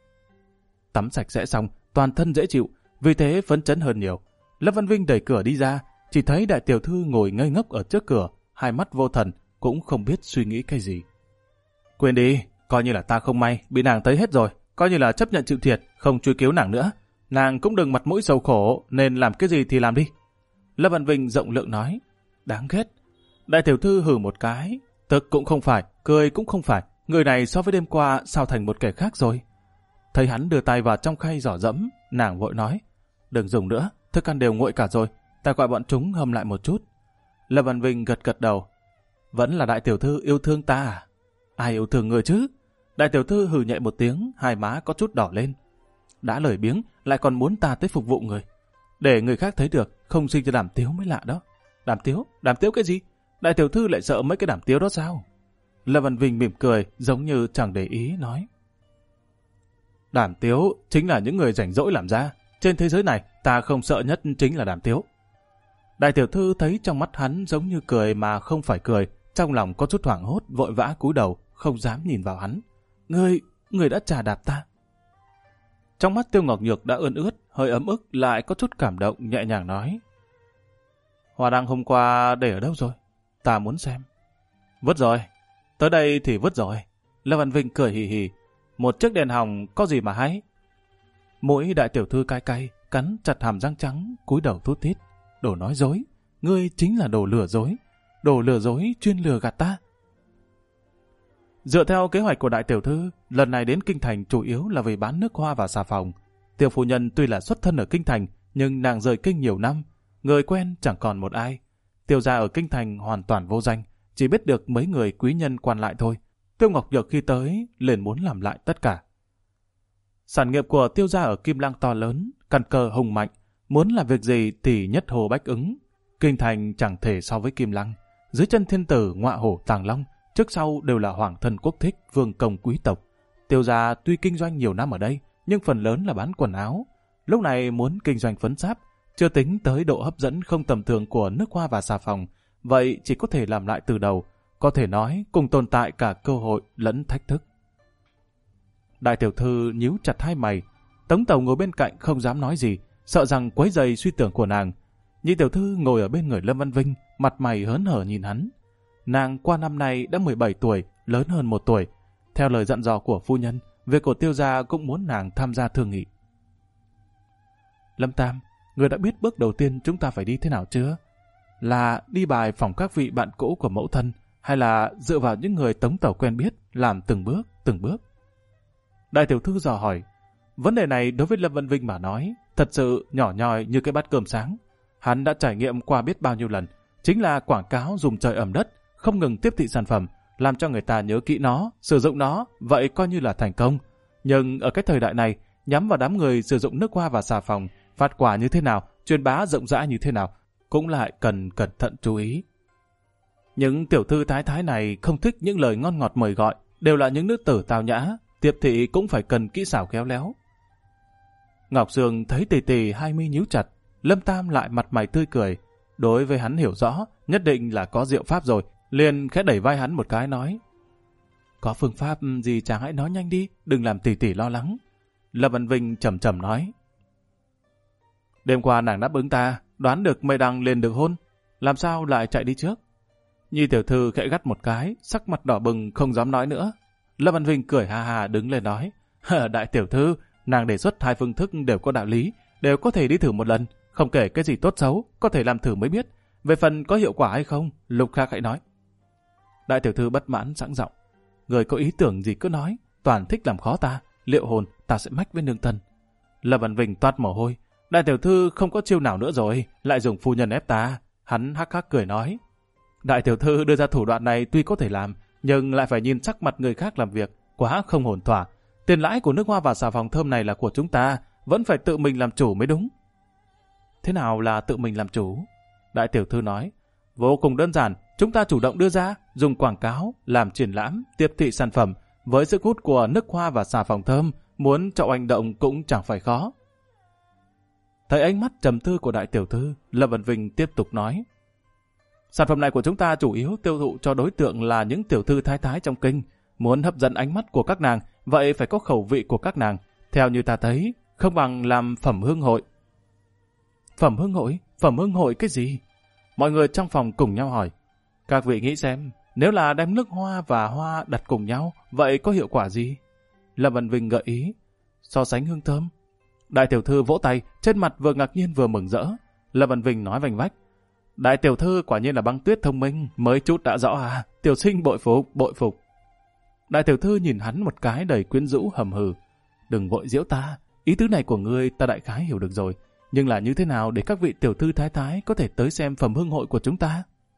Tắm sạch sẽ xong, toàn thân dễ chịu, vì thế phấn chấn hơn nhiều. Lâm Văn Vinh đẩy cửa đi ra, chỉ thấy đại tiểu thư ngồi ngây ngốc ở trước cửa, hai mắt vô thần, cũng không biết suy nghĩ cái gì. Quên đi, coi như là ta không may, bị nàng thấy hết rồi, coi như là chấp nhận chịu thiệt, không truy cứu nàng nữa. Nàng cũng đừng mặt mũi sầu khổ, nên làm cái gì thì làm đi. Lâm Văn Vinh rộng lượng nói, đáng ghét. Đại tiểu thư hừ một cái, tức cũng không phải, cười cũng không phải, người này so với đêm qua sao thành một kẻ khác rồi. Thấy hắn đưa tay vào trong khay giỏ dẫm, nàng vội nói, đừng dùng nữa, thức ăn đều nguội cả rồi, ta gọi bọn chúng hầm lại một chút. Lâm Văn Vinh gật gật đầu, vẫn là đại tiểu thư yêu thương ta à? Ai yêu thương người chứ? Đại tiểu thư hừ nhẹ một tiếng, hai má có chút đỏ lên. Đã lời biếng, lại còn muốn ta tới phục vụ người. Để người khác thấy được, không sinh cho đảm tiếu mới lạ đó. Đảm tiếu cái gì? Đại tiểu thư lại sợ mấy cái đảm tiếu đó sao? Lâm Văn Vinh mỉm cười, giống như chẳng để ý, nói. Đảm tiếu chính là những người rảnh rỗi làm ra. Trên thế giới này, ta không sợ nhất chính là đảm tiếu. Đại tiểu thư thấy trong mắt hắn giống như cười mà không phải cười, trong lòng có chút hoảng hốt, vội vã cúi đầu, không dám nhìn vào hắn. Ngươi đã trà đạp ta. Trong mắt Tiêu Ngọc Nhược đã ươn ướt, hơi ấm ức, lại có chút cảm động, nhẹ nhàng nói. Hoa đăng hôm qua để ở đâu rồi? Ta muốn xem. Vứt rồi. Tới đây thì vứt rồi. Lâm Văn Vinh cười hì hì. Một chiếc đèn hồng có gì mà hay? Mũi đại tiểu thư cay cay, cắn chặt hàm răng trắng, cúi đầu thút thít. Đồ nói dối. Ngươi chính là đồ lừa dối. Đồ lừa dối chuyên lừa gạt ta. Dựa theo kế hoạch của đại tiểu thư, lần này đến Kinh Thành chủ yếu là vì bán nước hoa và xà phòng. Tiêu phu nhân tuy là xuất thân ở Kinh Thành, nhưng nàng rời Kinh nhiều năm, người quen chẳng còn một ai. Tiêu gia ở Kinh Thành hoàn toàn vô danh, chỉ biết được mấy người quý nhân quan lại thôi. Tiêu Ngọc Nhược khi tới, liền muốn làm lại tất cả. Sản nghiệp của Tiêu gia ở Kim Lăng to lớn, căn cơ hùng mạnh, muốn làm việc gì thì nhất hồ bách ứng. Kinh Thành chẳng thể so với Kim Lăng, dưới chân thiên tử ngọa hổ tàng long, trước sau đều là hoàng thân quốc thích, vương công quý tộc. Tiêu gia tuy kinh doanh nhiều năm ở đây, nhưng phần lớn là bán quần áo. Lúc này muốn kinh doanh phấn sáp, chưa tính tới độ hấp dẫn không tầm thường của nước hoa và xà phòng, vậy chỉ có thể làm lại từ đầu, có thể nói cùng tồn tại cả cơ hội lẫn thách thức. Đại tiểu thư nhíu chặt hai mày, Tống Tàu ngồi bên cạnh không dám nói gì, sợ rằng quấy rầy suy tưởng của nàng. Nhị tiểu thư ngồi ở bên người Lâm Văn Vinh, mặt mày hớn hở nhìn hắn. Nàng qua năm nay đã 17 tuổi, lớn hơn 1 tuổi. Theo lời dặn dò của phu nhân, việc của Tiêu gia cũng muốn nàng tham gia thương nghị. Lâm Tam, người đã biết bước đầu tiên chúng ta phải đi thế nào chưa? Là đi bài phỏng các vị bạn cũ của mẫu thân, hay là dựa vào những người Tống Tàu quen biết, làm từng bước? Đại tiểu thư dò hỏi. Vấn đề này đối với Lâm Văn Vinh mà nói, thật sự nhỏ nhoi như cái bát cơm sáng. Hắn đã trải nghiệm qua biết bao nhiêu lần, chính là quảng cáo dùng trời ẩm đất, không ngừng tiếp thị sản phẩm, làm cho người ta nhớ kỹ nó, sử dụng nó, vậy coi như là thành công. Nhưng ở cái thời đại này, nhắm vào đám người sử dụng nước hoa và xà phòng, phát quả như thế nào, truyền bá rộng rãi như thế nào, cũng lại cần cẩn thận chú ý. Những tiểu thư thái thái này không thích những lời ngon ngọt mời gọi, đều là những nữ tử tào nhã, tiếp thị cũng phải cần kỹ xảo khéo léo. Ngọc Sương thấy Tì Tì hai mi nhíu chặt, Lâm Tam lại mặt mày tươi cười. đối với hắn hiểu rõ, nhất định là có diệu pháp rồi, liền khẽ đẩy vai hắn một cái nói: có phương pháp gì chàng hãy nói nhanh đi, đừng làm tỷ tỷ lo lắng. Lâm Văn Vinh trầm trầm nói: đêm qua nàng đáp ứng ta, đoán được Mây Đằng liền được hôn, làm sao lại chạy đi trước? Nhi tiểu thư khẽ gắt một cái, sắc mặt đỏ bừng không dám nói nữa. Lâm Văn Vinh cười ha ha đứng lên nói: đại tiểu thư, nàng đề xuất 2 phương thức đều có đạo lý, đều có thể đi thử một lần, không kể cái gì tốt xấu, có thể làm thử mới biết. Về phần có hiệu quả hay không, lúc khác hãy nói. Đại tiểu thư bất mãn sẵn giọng: người có ý tưởng gì cứ nói, toàn thích làm khó ta, liệu hồn ta sẽ mách với nương thân. Lâm Văn Vinh toát mồ hôi: đại tiểu thư không có chiêu nào nữa rồi, lại dùng phu nhân ép ta. Hắn hắc hắc cười nói: đại tiểu thư đưa ra thủ đoạn này tuy có thể làm, nhưng lại phải nhìn sắc mặt người khác làm việc, quá không hồn thỏa. Tiền lãi của nước hoa và xà phòng thơm này là của chúng ta, vẫn phải tự mình làm chủ mới đúng. Thế nào là tự mình làm chủ? Đại tiểu thư nói: vô cùng đơn giản, chúng ta chủ động đưa ra, dùng quảng cáo, làm triển lãm, tiếp thị sản phẩm. Với sức hút của nước hoa và xà phòng thơm, muốn chậu hành động cũng chẳng phải khó. Thấy ánh mắt trầm tư của đại tiểu thư, Lâm Văn Vinh tiếp tục nói: sản phẩm này của chúng ta chủ yếu tiêu thụ cho đối tượng là những tiểu thư thái thái trong kinh. Muốn hấp dẫn ánh mắt của các nàng, vậy phải có khẩu vị của các nàng. Theo như ta thấy, không bằng làm phẩm hương hội. Phẩm hương hội? Phẩm hương hội cái gì? Mọi người trong phòng cùng nhau hỏi. Các vị nghĩ xem, nếu là đem nước hoa và hoa đặt cùng nhau, vậy có hiệu quả gì? Lâm Văn Vinh gợi ý: so sánh hương thơm. Đại tiểu thư vỗ tay, trên mặt vừa ngạc nhiên vừa mừng rỡ. Lâm Văn Vinh nói vành vách: đại tiểu thư quả nhiên là băng tuyết thông minh, mới chút đã rõ à, tiểu sinh bội phục, bội phục. Đại tiểu thư nhìn hắn một cái đầy quyến rũ hầm hừ: đừng vội giễu ta, ý tứ này của ngươi ta đại khái hiểu được rồi, nhưng là như thế nào để các vị tiểu thư thái thái có thể tới xem phẩm hương hội của chúng ta?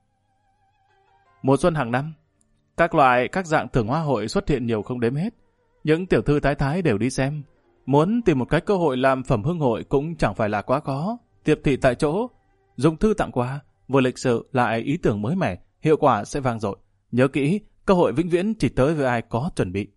Mùa xuân hàng năm, các dạng thưởng hoa hội xuất hiện nhiều không đếm hết, những tiểu thư thái thái đều đi xem. Muốn tìm một cái cơ hội làm phẩm hương hội cũng chẳng phải là quá khó, tiếp thị tại chỗ, dùng thư tặng quà, vừa lịch sự lại ý tưởng mới mẻ, hiệu quả sẽ vang dội. Nhớ kỹ, cơ hội vĩnh viễn chỉ tới với ai có chuẩn bị.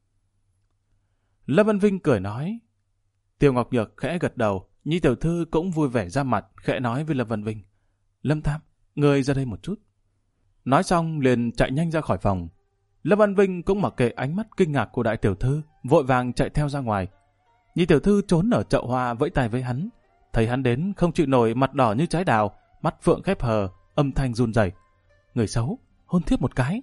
Lâm Văn Vinh cười nói. Tiêu Ngọc Nhược khẽ gật đầu, Nhi tiểu thư cũng vui vẻ ra mặt, khẽ nói với Lâm Văn Vinh: Lâm Tam, người ra đây một chút. Nói xong liền chạy nhanh ra khỏi phòng. Lâm Văn Vinh cũng mặc kệ ánh mắt kinh ngạc của đại tiểu thư, vội vàng chạy theo ra ngoài. Nhi tiểu thư trốn ở chậu hoa vẫy tay với hắn, thấy hắn đến không chịu nổi, mặt đỏ như trái đào, mắt phượng khép hờ, âm thanh run rẩy: người xấu, hôn thiếp một cái.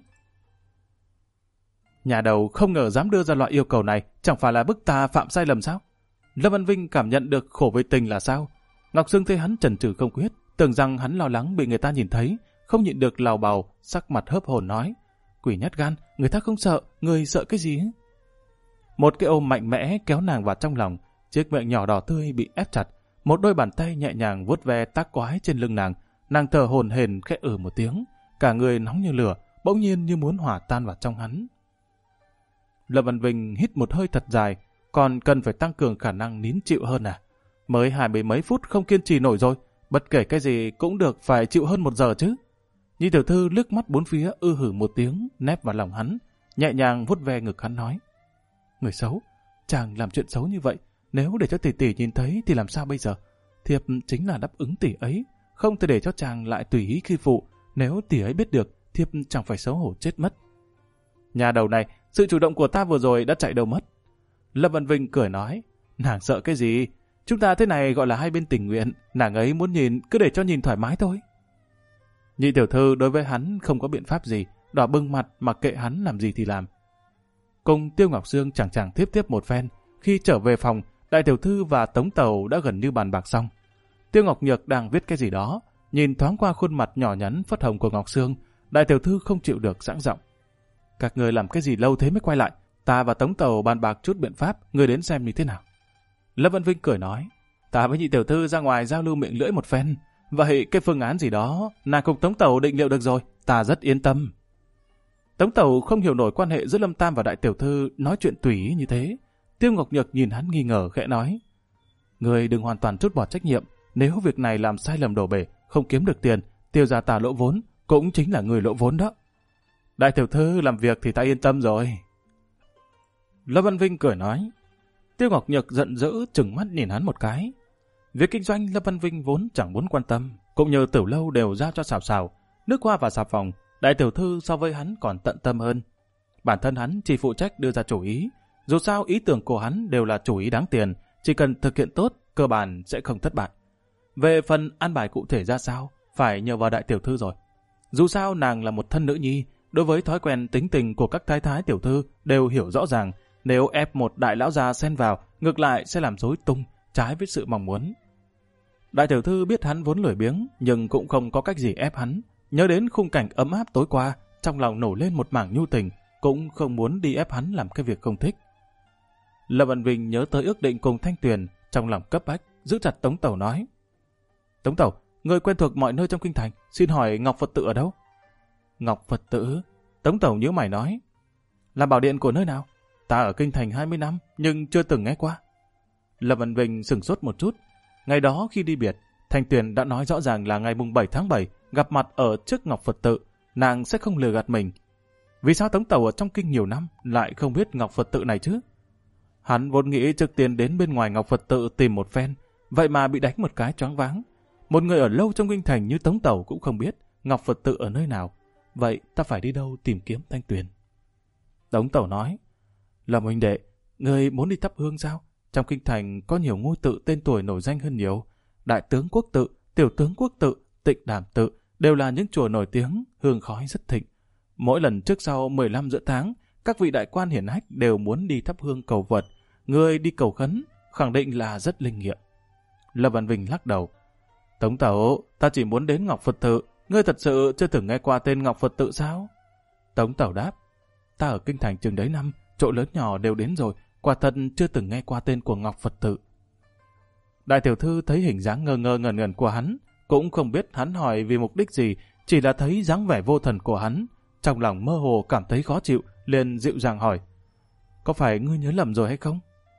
Nhà đầu không ngờ dám đưa ra loại yêu cầu này, chẳng phải là bức ta phạm sai lầm sao? Lâm Văn Vinh cảm nhận được khổ với tình là sao? Ngọc Sương thấy hắn chần chừ không quyết, tưởng rằng hắn lo lắng bị người ta nhìn thấy, không nhịn được lào bào, sắc mặt hớp hồn nói: quỷ nhát gan, người ta không sợ, người sợ cái gì? Một cái ôm mạnh mẽ kéo nàng vào trong lòng, chiếc miệng nhỏ đỏ tươi bị ép chặt, một đôi bàn tay nhẹ nhàng vuốt ve tác quái trên lưng nàng thở hổn hển khẽ một tiếng, cả người nóng như lửa, bỗng nhiên như muốn hỏa tan vào trong hắn. Lâm Văn Vinh hít một hơi thật dài, còn cần phải tăng cường khả năng nín chịu hơn à? Mới 20 mấy phút không kiên trì nổi rồi, bất kể cái gì cũng được phải chịu hơn 1 giờ chứ. Nhi tiểu thư liếc mắt bốn phía hử một tiếng, nép vào lòng hắn, nhẹ nhàng vuốt ve ngực hắn nói: người xấu, chàng làm chuyện xấu như vậy, nếu để cho tỷ tỷ nhìn thấy thì làm sao bây giờ? Thiệp chính là đáp ứng tỷ ấy, không thể để cho chàng lại tùy ý khi phụ, nếu tỷ ấy biết được, thiệp chẳng phải xấu hổ chết mất. Nhà đầu này, sự chủ động của ta vừa rồi đã chạy đâu mất? Lâm Văn Vinh cười nói: nàng sợ cái gì? Chúng ta thế này gọi là hai bên tình nguyện, nàng ấy muốn nhìn cứ để cho nhìn thoải mái thôi. Nhị tiểu thư đối với hắn không có biện pháp gì, đỏ bừng mặt mặc kệ hắn làm gì thì làm. Cùng Tiêu Ngọc Sương chẳng tiếp một phen, khi trở về phòng, đại tiểu thư và Tống Tàu đã gần như bàn bạc xong. Tiêu Ngọc Nhược đang viết cái gì đó, nhìn thoáng qua khuôn mặt nhỏ nhắn phất hồng của Ngọc Sương, đại tiểu thư không chịu được giãng giọng: các người làm cái gì lâu thế mới quay lại? Ta và Tống Tàu bàn bạc chút biện pháp, người đến xem như thế nào. Lâm Văn Vinh cười nói: ta với nhị tiểu thư ra ngoài giao lưu miệng lưỡi một phen, vậy cái phương án gì đó nàng cùng Tống Tàu định liệu được rồi, ta rất yên tâm. Tống Tàu không hiểu nổi quan hệ giữa Lâm Tam và đại tiểu thư nói chuyện tùy ý như thế. Tiêu Ngọc Nhược nhìn hắn nghi ngờ khẽ nói: người đừng hoàn toàn trút bỏ trách nhiệm, nếu việc này làm sai lầm đổ bể, không kiếm được tiền, Tiêu gia ta lỗ vốn, cũng chính là người lỗ vốn đó. Đại tiểu thư làm việc thì ta yên tâm rồi. Lâm Văn Vinh cười nói. Tiêu Ngọc Nhược giận dữ trừng mắt nhìn hắn một cái. Việc kinh doanh Lâm Văn Vinh vốn chẳng muốn quan tâm, cũng như tiểu lâu đều giao cho Sào Sào. Nước hoa và xà phòng, đại tiểu thư so với hắn còn tận tâm hơn. Bản thân hắn chỉ phụ trách đưa ra chủ ý. Dù sao ý tưởng của hắn đều là chủ ý đáng tiền, chỉ cần thực hiện tốt, cơ bản sẽ không thất bại. Về phần an bài cụ thể ra sao, phải nhờ vào đại tiểu thư rồi. Dù sao nàng là một thân nữ nhi, đối với thói quen tính tình của các thái thái tiểu thư đều hiểu rõ ràng, nếu ép một đại lão già xen vào, ngược lại sẽ làm rối tung, trái với sự mong muốn. Đại tiểu thư biết hắn vốn lười biếng, nhưng cũng không có cách gì ép hắn. Nhớ đến khung cảnh ấm áp tối qua, trong lòng nổi lên một mảng nhu tình, cũng không muốn đi ép hắn làm cái việc không thích. Lâm Văn Vinh nhớ tới ước định cùng Thanh Tuyền, trong lòng cấp bách, giữ chặt Tống Tẩu nói. Tống Tẩu, người quen thuộc mọi nơi trong kinh thành, xin hỏi Ngọc Phật Tự ở đâu? Ngọc Phật Tự? Tống Tẩu nhíu mày nói. Là bảo điện của nơi nào? Ta ở kinh thành 20 năm, nhưng chưa từng nghe qua. Lâm Văn Vinh sửng sốt một chút. Ngày đó khi đi biệt, Thanh Tuyền đã nói rõ ràng là ngày mùng 7 tháng 7 gặp mặt ở trước Ngọc Phật Tự, nàng sẽ không lừa gạt mình. Vì sao Tống Tẩu ở trong kinh nhiều năm lại không biết Ngọc Phật Tự này chứ? Hắn vốn nghĩ trước tiên đến bên ngoài Ngọc Phật Tự tìm một phen, vậy mà bị đánh một cái choáng váng. Một người ở lâu trong kinh thành như Tống Tẩu cũng không biết Ngọc Phật Tự ở nơi nào, vậy ta phải đi đâu tìm kiếm Thanh Tuyền? Tống Tẩu nói, Lâm huynh đệ, người muốn đi thắp hương sao? Trong kinh thành có nhiều ngôi tự tên tuổi nổi danh hơn nhiều. Đại tướng Quốc Tự, Tiểu tướng Quốc Tự, Tịnh Đàm Tự đều là những chùa nổi tiếng, hương khói rất thịnh. Mỗi lần trước sau 15 giữa tháng, các vị đại quan hiển hách đều muốn đi thắp hương cầu Phật. Người đi cầu khấn, khẳng định là rất linh nghiệm. Lâm Văn Vinh lắc đầu. Tống Tẩu, ta chỉ muốn đến Ngọc Phật Tự. Ngươi thật sự chưa từng nghe qua tên Ngọc Phật Tự sao? Tống Tẩu đáp. Ta ở kinh thành chừng đấy năm, chỗ lớn nhỏ đều đến rồi, quả thật chưa từng nghe qua tên của Ngọc Phật Tự. Đại tiểu thư thấy hình dáng ngơ ngơ ngẩn ngẩn của hắn, cũng không biết hắn hỏi vì mục đích gì, chỉ là thấy dáng vẻ vô thần của hắn, trong lòng mơ hồ cảm thấy khó chịu, liền dịu dàng hỏi, có phải ngươi nhớ lầm rồi hay không?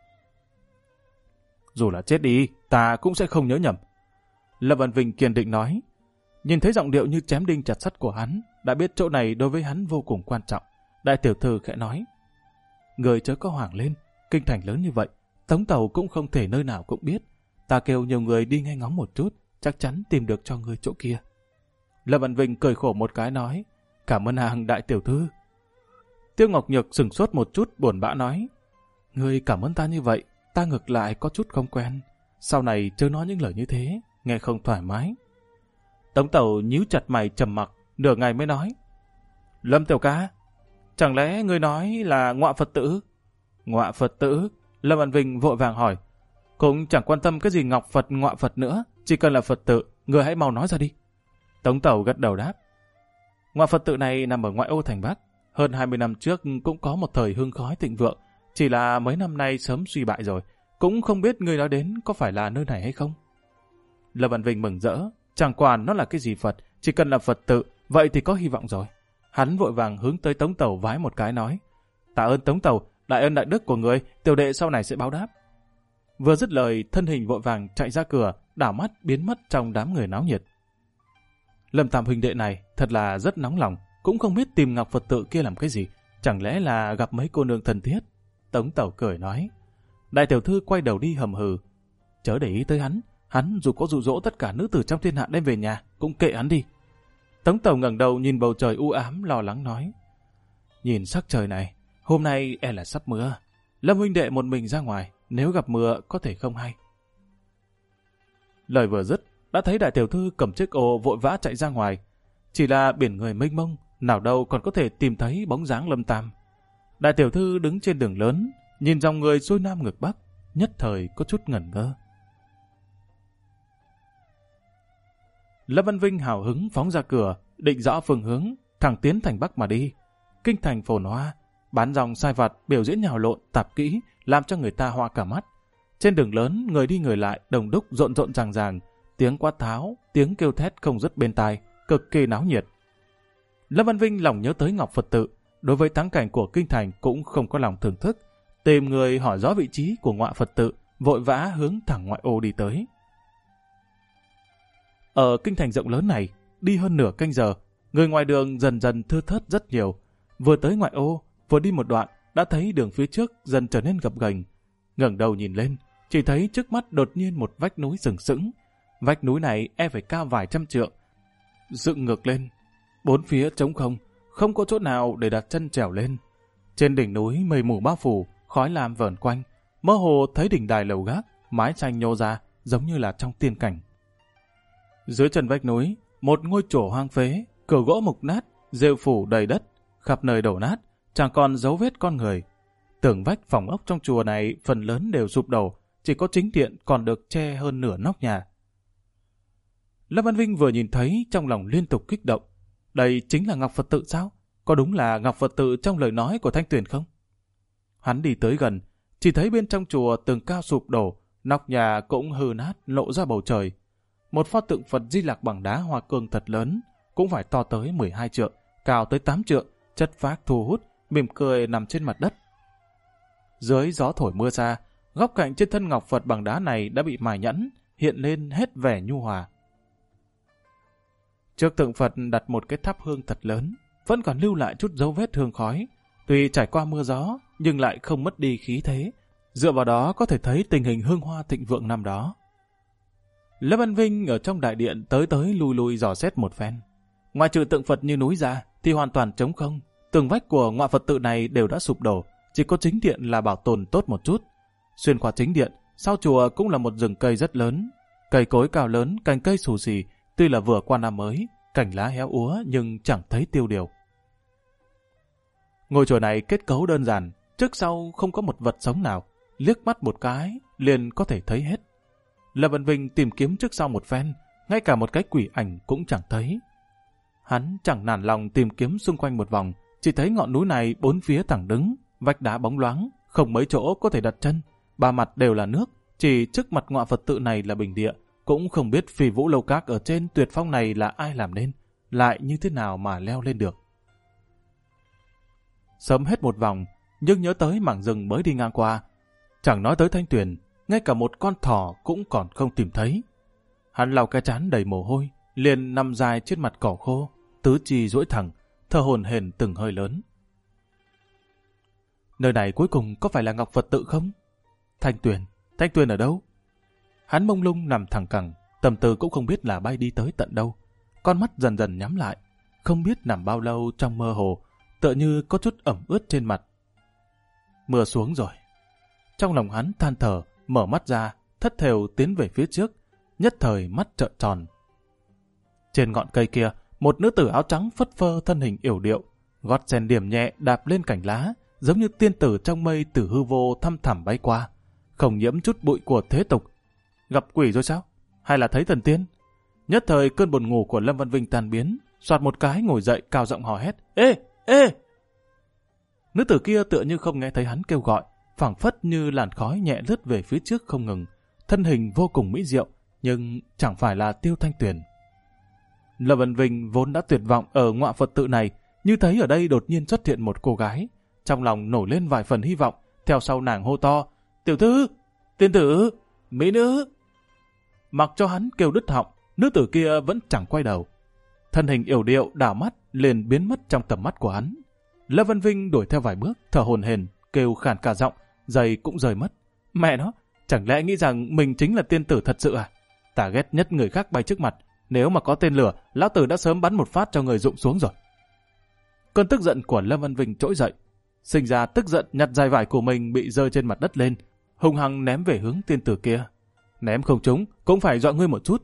Dù là chết đi, ta cũng sẽ không nhớ nhầm. Lâm Văn Vinh kiên định nói. Nhìn thấy giọng điệu như chém đinh chặt sắt của hắn, đã biết chỗ này đối với hắn vô cùng quan trọng. Đại tiểu thư khẽ nói, người chớ có hoảng lên, kinh thành lớn như vậy, Tống Tẩu cũng không thể nơi nào cũng biết. Ta kêu nhiều người đi nghe ngóng một chút, chắc chắn tìm được cho người chỗ kia. Lâm Văn Vinh cười khổ một cái nói, cảm ơn hàng đại tiểu thư. Tiêu Ngọc Nhược sửng sốt một chút buồn bã nói, người cảm ơn ta như vậy, ta ngược lại có chút không quen. Sau này chớ nói những lời như thế, nghe không thoải mái. Tống Tẩu nhíu chặt mày trầm mặc, nửa ngày mới nói, Lâm tiểu ca, chẳng lẽ ngươi nói là ngọa Phật Tự? Ngọa Phật Tự? Lâm Văn Vinh vội vàng hỏi, cũng chẳng quan tâm cái gì Ngọc Phật ngọa Phật nữa, chỉ cần là Phật Tự, người hãy mau nói ra đi. Tống Tẩu gật đầu đáp, ngọa Phật Tự này nằm ở ngoại ô thành Bắc, hơn 20 năm trước cũng có một thời hương khói thịnh vượng, chỉ là mấy năm nay sớm suy bại rồi, cũng không biết người nói đến có phải là nơi này hay không. Lâm Văn Vinh mừng rỡ, chẳng quản nó là cái gì Phật, chỉ cần là Phật Tự, vậy thì có hy vọng rồi. Hắn vội vàng hướng tới Tống Tẩu vái một cái nói, tạ ơn Tống Tẩu, đại ân đại đức của người, tiểu đệ sau này sẽ báo đáp. Vừa dứt lời, thân hình vội vàng chạy ra cửa, đảo mắt biến mất trong đám người náo nhiệt. Lâm Tam huynh đệ này thật là rất nóng lòng, cũng không biết tìm Ngọc Phật Tự kia làm cái gì, chẳng lẽ là gặp mấy cô nương thân thiết. Tống Tẩu cười nói. Đại tiểu thư quay đầu đi hầm hừ, chớ để ý tới hắn dù có dụ dỗ tất cả nữ tử trong thiên hạ đem về nhà, cũng kệ hắn đi. Tống Tẩu ngẩng đầu nhìn bầu trời u ám lo lắng nói, nhìn sắc trời này, hôm nay e là sắp mưa. Lâm huynh đệ một mình ra ngoài, nếu gặp mưa có thể không hay. Lời vừa dứt, đã thấy đại tiểu thư cầm chiếc ô vội vã chạy ra ngoài. Chỉ là biển người mênh mông, nào đâu còn có thể tìm thấy bóng dáng Lâm Tam. Đại tiểu thư đứng trên đường lớn, nhìn dòng người xuôi nam ngược bắc, nhất thời có chút ngẩn ngơ. Lâm Văn Vinh hào hứng phóng ra cửa, định rõ phương hướng, thẳng tiến thành Bắc mà đi. Kinh thành phồn hoa, bán dòng sai vặt, biểu diễn nhào lộn, tạp kỹ, làm cho người ta hoa cả mắt. Trên đường lớn, người đi người lại, đông đúc rộn rộn ràng ràng, tiếng quát tháo, tiếng kêu thét không dứt bên tai, cực kỳ náo nhiệt. Lâm Văn Vinh lòng nhớ tới Ngọc Phật Tự, đối với thắng cảnh của kinh thành cũng không có lòng thưởng thức, tìm người hỏi rõ vị trí của ngọa Phật Tự, vội vã hướng thẳng ngoại ô đi tới. Ở kinh thành rộng lớn này, đi hơn nửa canh giờ, người ngoài đường dần dần thưa thớt rất nhiều. Vừa tới ngoại ô, vừa đi một đoạn, đã thấy đường phía trước dần trở nên gập ghềnh. Ngẩng đầu nhìn lên, chỉ thấy trước mắt đột nhiên một vách núi sừng sững. Vách núi này phải cao vài trăm trượng. Dựng ngược lên, bốn phía trống không, không có chỗ nào để đặt chân trèo lên. Trên đỉnh núi mây mù bao phủ, khói lam vờn quanh, mơ hồ thấy đỉnh đài lầu gác, mái tranh nhô ra, giống như là trong tiên cảnh. Dưới chân vách núi, một ngôi chùa hoang phế, cửa gỗ mục nát, rêu phủ đầy đất, khắp nơi đổ nát, chẳng còn dấu vết con người. Tường vách phòng ốc trong chùa này phần lớn đều sụp đổ, chỉ có chính điện còn được che hơn nửa nóc nhà. Lâm Văn Vinh vừa nhìn thấy trong lòng liên tục kích động. Đây chính là Ngọc Phật tự sao? Có đúng là Ngọc Phật tự trong lời nói của Thanh Tuyền không? Hắn đi tới gần, chỉ thấy bên trong chùa tường cao sụp đổ, nóc nhà cũng hư nát lộ ra bầu trời. Một pho tượng Phật Di Lặc bằng đá hoa cương thật lớn, cũng phải to tới 12 trượng, cao tới 8 trượng, chất phác thu hút, mỉm cười nằm trên mặt đất. Dưới gió thổi mưa xa, góc cạnh trên thân ngọc Phật bằng đá này đã bị mài nhẵn, hiện lên hết vẻ nhu hòa. Trước tượng Phật đặt một cái thắp hương thật lớn, vẫn còn lưu lại chút dấu vết hương khói. Tuy trải qua mưa gió, nhưng lại không mất đi khí thế. Dựa vào đó có thể thấy tình hình hương hoa thịnh vượng năm đó. Lâm Văn Vinh ở trong đại điện tới lui lui dò xét một phen. Ngoài trừ tượng Phật như núi ra, thì hoàn toàn trống không. Tường vách của ngọa Phật tự này đều đã sụp đổ, chỉ có chính điện là bảo tồn tốt một chút. Xuyên qua chính điện, sau chùa cũng là một rừng cây rất lớn. Cây cối cao lớn, cành cây xù xì, tuy là vừa qua năm mới, cành lá héo úa nhưng chẳng thấy tiêu điều. Ngôi chùa này kết cấu đơn giản, trước sau không có một vật sống nào, liếc mắt một cái liền có thể thấy hết. Lâm Văn Vinh tìm kiếm trước sau một phen, ngay cả một cái quỷ ảnh cũng chẳng thấy. Hắn chẳng nản lòng tìm kiếm xung quanh một vòng, chỉ thấy ngọn núi này bốn phía thẳng đứng, vách đá bóng loáng, không mấy chỗ có thể đặt chân, ba mặt đều là nước, chỉ trước mặt ngọa Phật tự này là bình địa, cũng không biết Phi Vũ Lâu Các ở trên tuyệt phong này là ai làm nên, lại như thế nào mà leo lên được. Sớm hết một vòng, nhưng nhớ tới mảng rừng mới đi ngang qua, chẳng nói tới Thanh Tuyền, ngay cả một con thỏ cũng còn không tìm thấy. Hắn lau cái trán đầy mồ hôi, liền nằm dài trên mặt cỏ khô, tứ chi duỗi thẳng, thở hổn hển từng hơi lớn. Nơi này cuối cùng có phải là Ngọc Phật tự không? Thanh Tuyền ở đâu? Hắn mông lung nằm thẳng cẳng, tâm tư cũng không biết là bay đi tới tận đâu. Con mắt dần dần nhắm lại, không biết nằm bao lâu trong mơ hồ, tựa như có chút ẩm ướt trên mặt. Mưa xuống rồi. Trong lòng hắn than thở, mở mắt ra, thất thểu tiến về phía trước, nhất thời mắt trợn tròn. Trên ngọn cây kia, một nữ tử áo trắng phất phơ thân hình yểu điệu, gót sen điểm nhẹ đạp lên cành lá, giống như tiên tử trong mây từ hư vô thăm thẳm bay qua, không nhiễm chút bụi của thế tục. Gặp quỷ rồi sao? Hay là thấy thần tiên? Nhất thời cơn buồn ngủ của Lâm Văn Vinh tan biến, soạt một cái ngồi dậy cao giọng hò hét: Ê! Ê! Nữ tử kia tựa như không nghe thấy hắn kêu gọi, phảng phất như làn khói nhẹ lướt về phía trước không ngừng, thân hình vô cùng mỹ diệu, nhưng chẳng phải là Tiêu Thanh Tuyền. Lâm Văn Vinh vốn đã tuyệt vọng ở ngọa Phật tự này, như thấy ở đây đột nhiên xuất hiện một cô gái, trong lòng nổi lên vài phần hy vọng, theo sau nàng hô to: Tiểu thư! Tiên tử! Mỹ nữ! Mặc cho hắn kêu đứt họng, nữ tử kia vẫn chẳng quay đầu. Thân hình yểu điệu đảo mắt liền biến mất trong tầm mắt của hắn. Lâm Văn Vinh đuổi theo vài bước, thở hổn hển, kêu khàn cả giọng, giày cũng rời mất. Mẹ nó, chẳng lẽ nghĩ rằng mình chính là tiên tử thật sự à? Ta ghét nhất người khác bay trước mặt, nếu mà có tên lửa, lão tử đã sớm bắn một phát cho người rụng xuống rồi. Cơn tức giận của Lâm Văn Vinh trỗi dậy, sinh ra tức giận nhặt dải vải của mình bị rơi trên mặt đất lên, hung hăng ném về hướng tiên tử kia. Ném không trúng, cũng phải dọa ngươi một chút.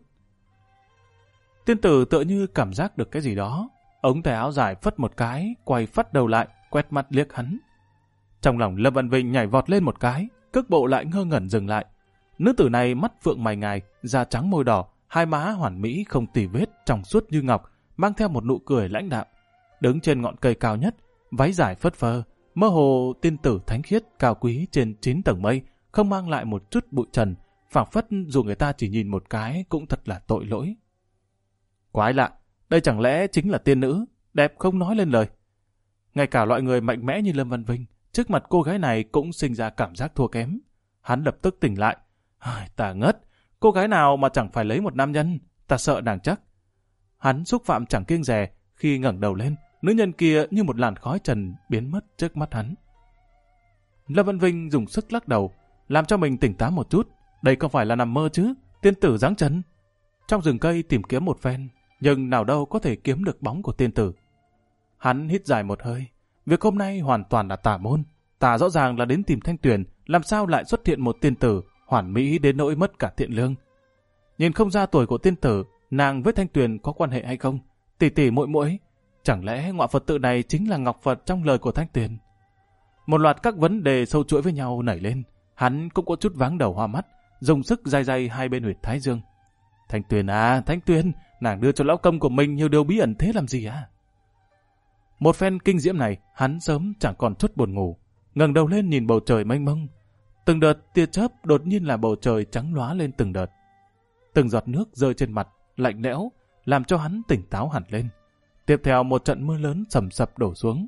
Tiên tử tựa như cảm giác được cái gì đó, ống tay áo dài phất một cái, quay phắt đầu lại, quét mắt liếc hắn. Trong lòng Lâm Văn Vinh nhảy vọt lên một cái, cước bộ lại ngơ ngẩn dừng lại. Nữ tử này mắt phượng mày ngài, da trắng môi đỏ, hai má hoàn mỹ không tì vết, trong suốt như ngọc, mang theo một nụ cười lãnh đạm. Đứng trên ngọn cây cao nhất, váy dài phất phơ, mơ hồ tiên tử thánh khiết cao quý trên 9 tầng mây, không mang lại một chút bụi trần, phảng phất dù người ta chỉ nhìn một cái cũng thật là tội lỗi. Quái lạ, đây chẳng lẽ chính là tiên nữ, đẹp không nói lên lời. Ngay cả loại người mạnh mẽ như Lâm Văn Vinh, trước mặt cô gái này cũng sinh ra cảm giác thua kém. Hắn lập tức tỉnh lại. Ta ngất, cô gái nào mà chẳng phải lấy một nam nhân, ta sợ nàng chắc. Hắn xúc phạm chẳng kiêng dè, khi ngẩng đầu lên, nữ nhân kia như một làn khói trần biến mất trước mắt hắn. Lâm Văn Vinh dùng sức lắc đầu, làm cho mình tỉnh táo một chút. Đây không phải là nằm mơ chứ, tiên tử dáng trần. trong rừng cây tìm kiếm một phen, nhưng nào đâu có thể kiếm được bóng của tiên tử. Hắn hít dài một hơi, việc hôm nay hoàn toàn là tà môn. Tà rõ ràng là đến tìm Thanh Tuyền, làm sao lại xuất hiện một tiên tử hoàn mỹ đến nỗi mất cả thiện lương. Nhìn không ra tuổi của tiên tử, nàng với Thanh Tuyền có quan hệ hay không? Tỷ tỷ muội muội, chẳng lẽ ngọa Phật tự này chính là ngọc Phật trong lời của Thanh Tuyền? Một loạt các vấn đề sâu chuỗi với nhau nảy lên, hắn cũng có chút váng đầu hoa mắt, dùng sức day day hai bên huyệt thái dương. Thanh Tuyền à, Thanh Tuyền, nàng đưa cho lão công của mình nhiều điều bí ẩn thế làm gì à? Một phen kinh diễm này, hắn sớm chẳng còn chút buồn ngủ, ngẩng đầu lên nhìn bầu trời mênh mông. Từng đợt tia chớp đột nhiên là bầu trời trắng lóa lên từng đợt. Từng giọt nước rơi trên mặt, lạnh lẽo, làm cho hắn tỉnh táo hẳn lên. Tiếp theo một trận mưa lớn sầm sập đổ xuống.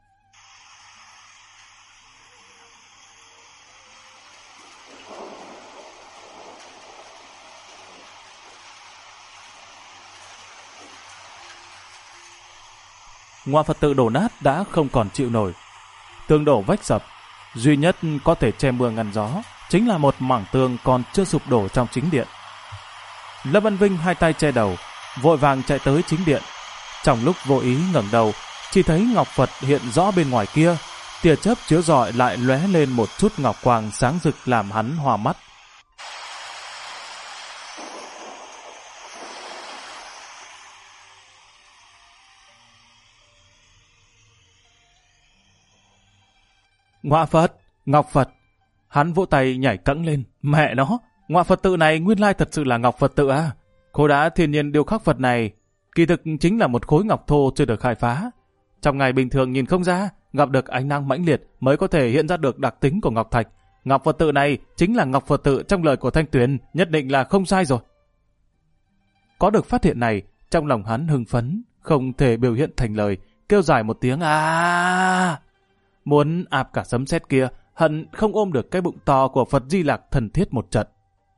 Ngọa Phật tự đổ nát đã không còn chịu nổi. Tường đổ vách sập, duy nhất có thể che mưa ngăn gió chính là một mảng tường còn chưa sụp đổ trong chính điện. Lâm Văn Vinh hai tay che đầu, vội vàng chạy tới chính điện. Trong lúc vô ý ngẩng đầu, chỉ thấy ngọc Phật hiện rõ bên ngoài kia, tia chớp chiếu rọi lại lóe lên một chút ngọc quang sáng rực làm hắn hoa mắt. Ngọa Phật, ngọc Phật. Hắn vỗ tay nhảy cẫng lên. Mẹ nó, ngọa Phật tự này nguyên lai thật sự là ngọc Phật tự à? Khối đá thiên nhiên điêu khắc Phật này kỳ thực chính là một khối ngọc thô chưa được khai phá. Trong ngày bình thường nhìn không ra, gặp được ánh nắng mãnh liệt mới có thể hiện ra được đặc tính của ngọc thạch. Ngọc Phật tự này chính là ngọc Phật tự trong lời của Thanh Tuyền, nhất định là không sai rồi. Có được phát hiện này, trong lòng hắn hưng phấn, không thể biểu hiện thành lời, kêu dài một tiếng à. Muốn ạp cả sấm sét kia, hận không ôm được cái bụng to của Phật Di Lặc thần thiết một trận.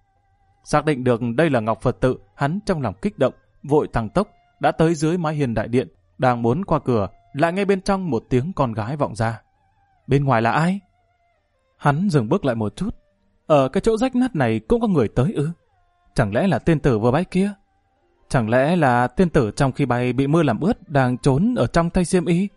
Xác định được đây là ngọc Phật tự, hắn trong lòng kích động, vội tăng tốc, đã tới dưới mái hiên đại điện, đang muốn qua cửa, lại nghe bên trong một tiếng con gái vọng ra. Bên ngoài là ai? Hắn dừng bước lại một chút. Ở cái chỗ rách nát này cũng có người tới ư? Chẳng lẽ là tiên tử vừa bay kia? Chẳng lẽ là tiên tử trong khi bay bị mưa làm ướt đang trốn ở trong thay xiêm y?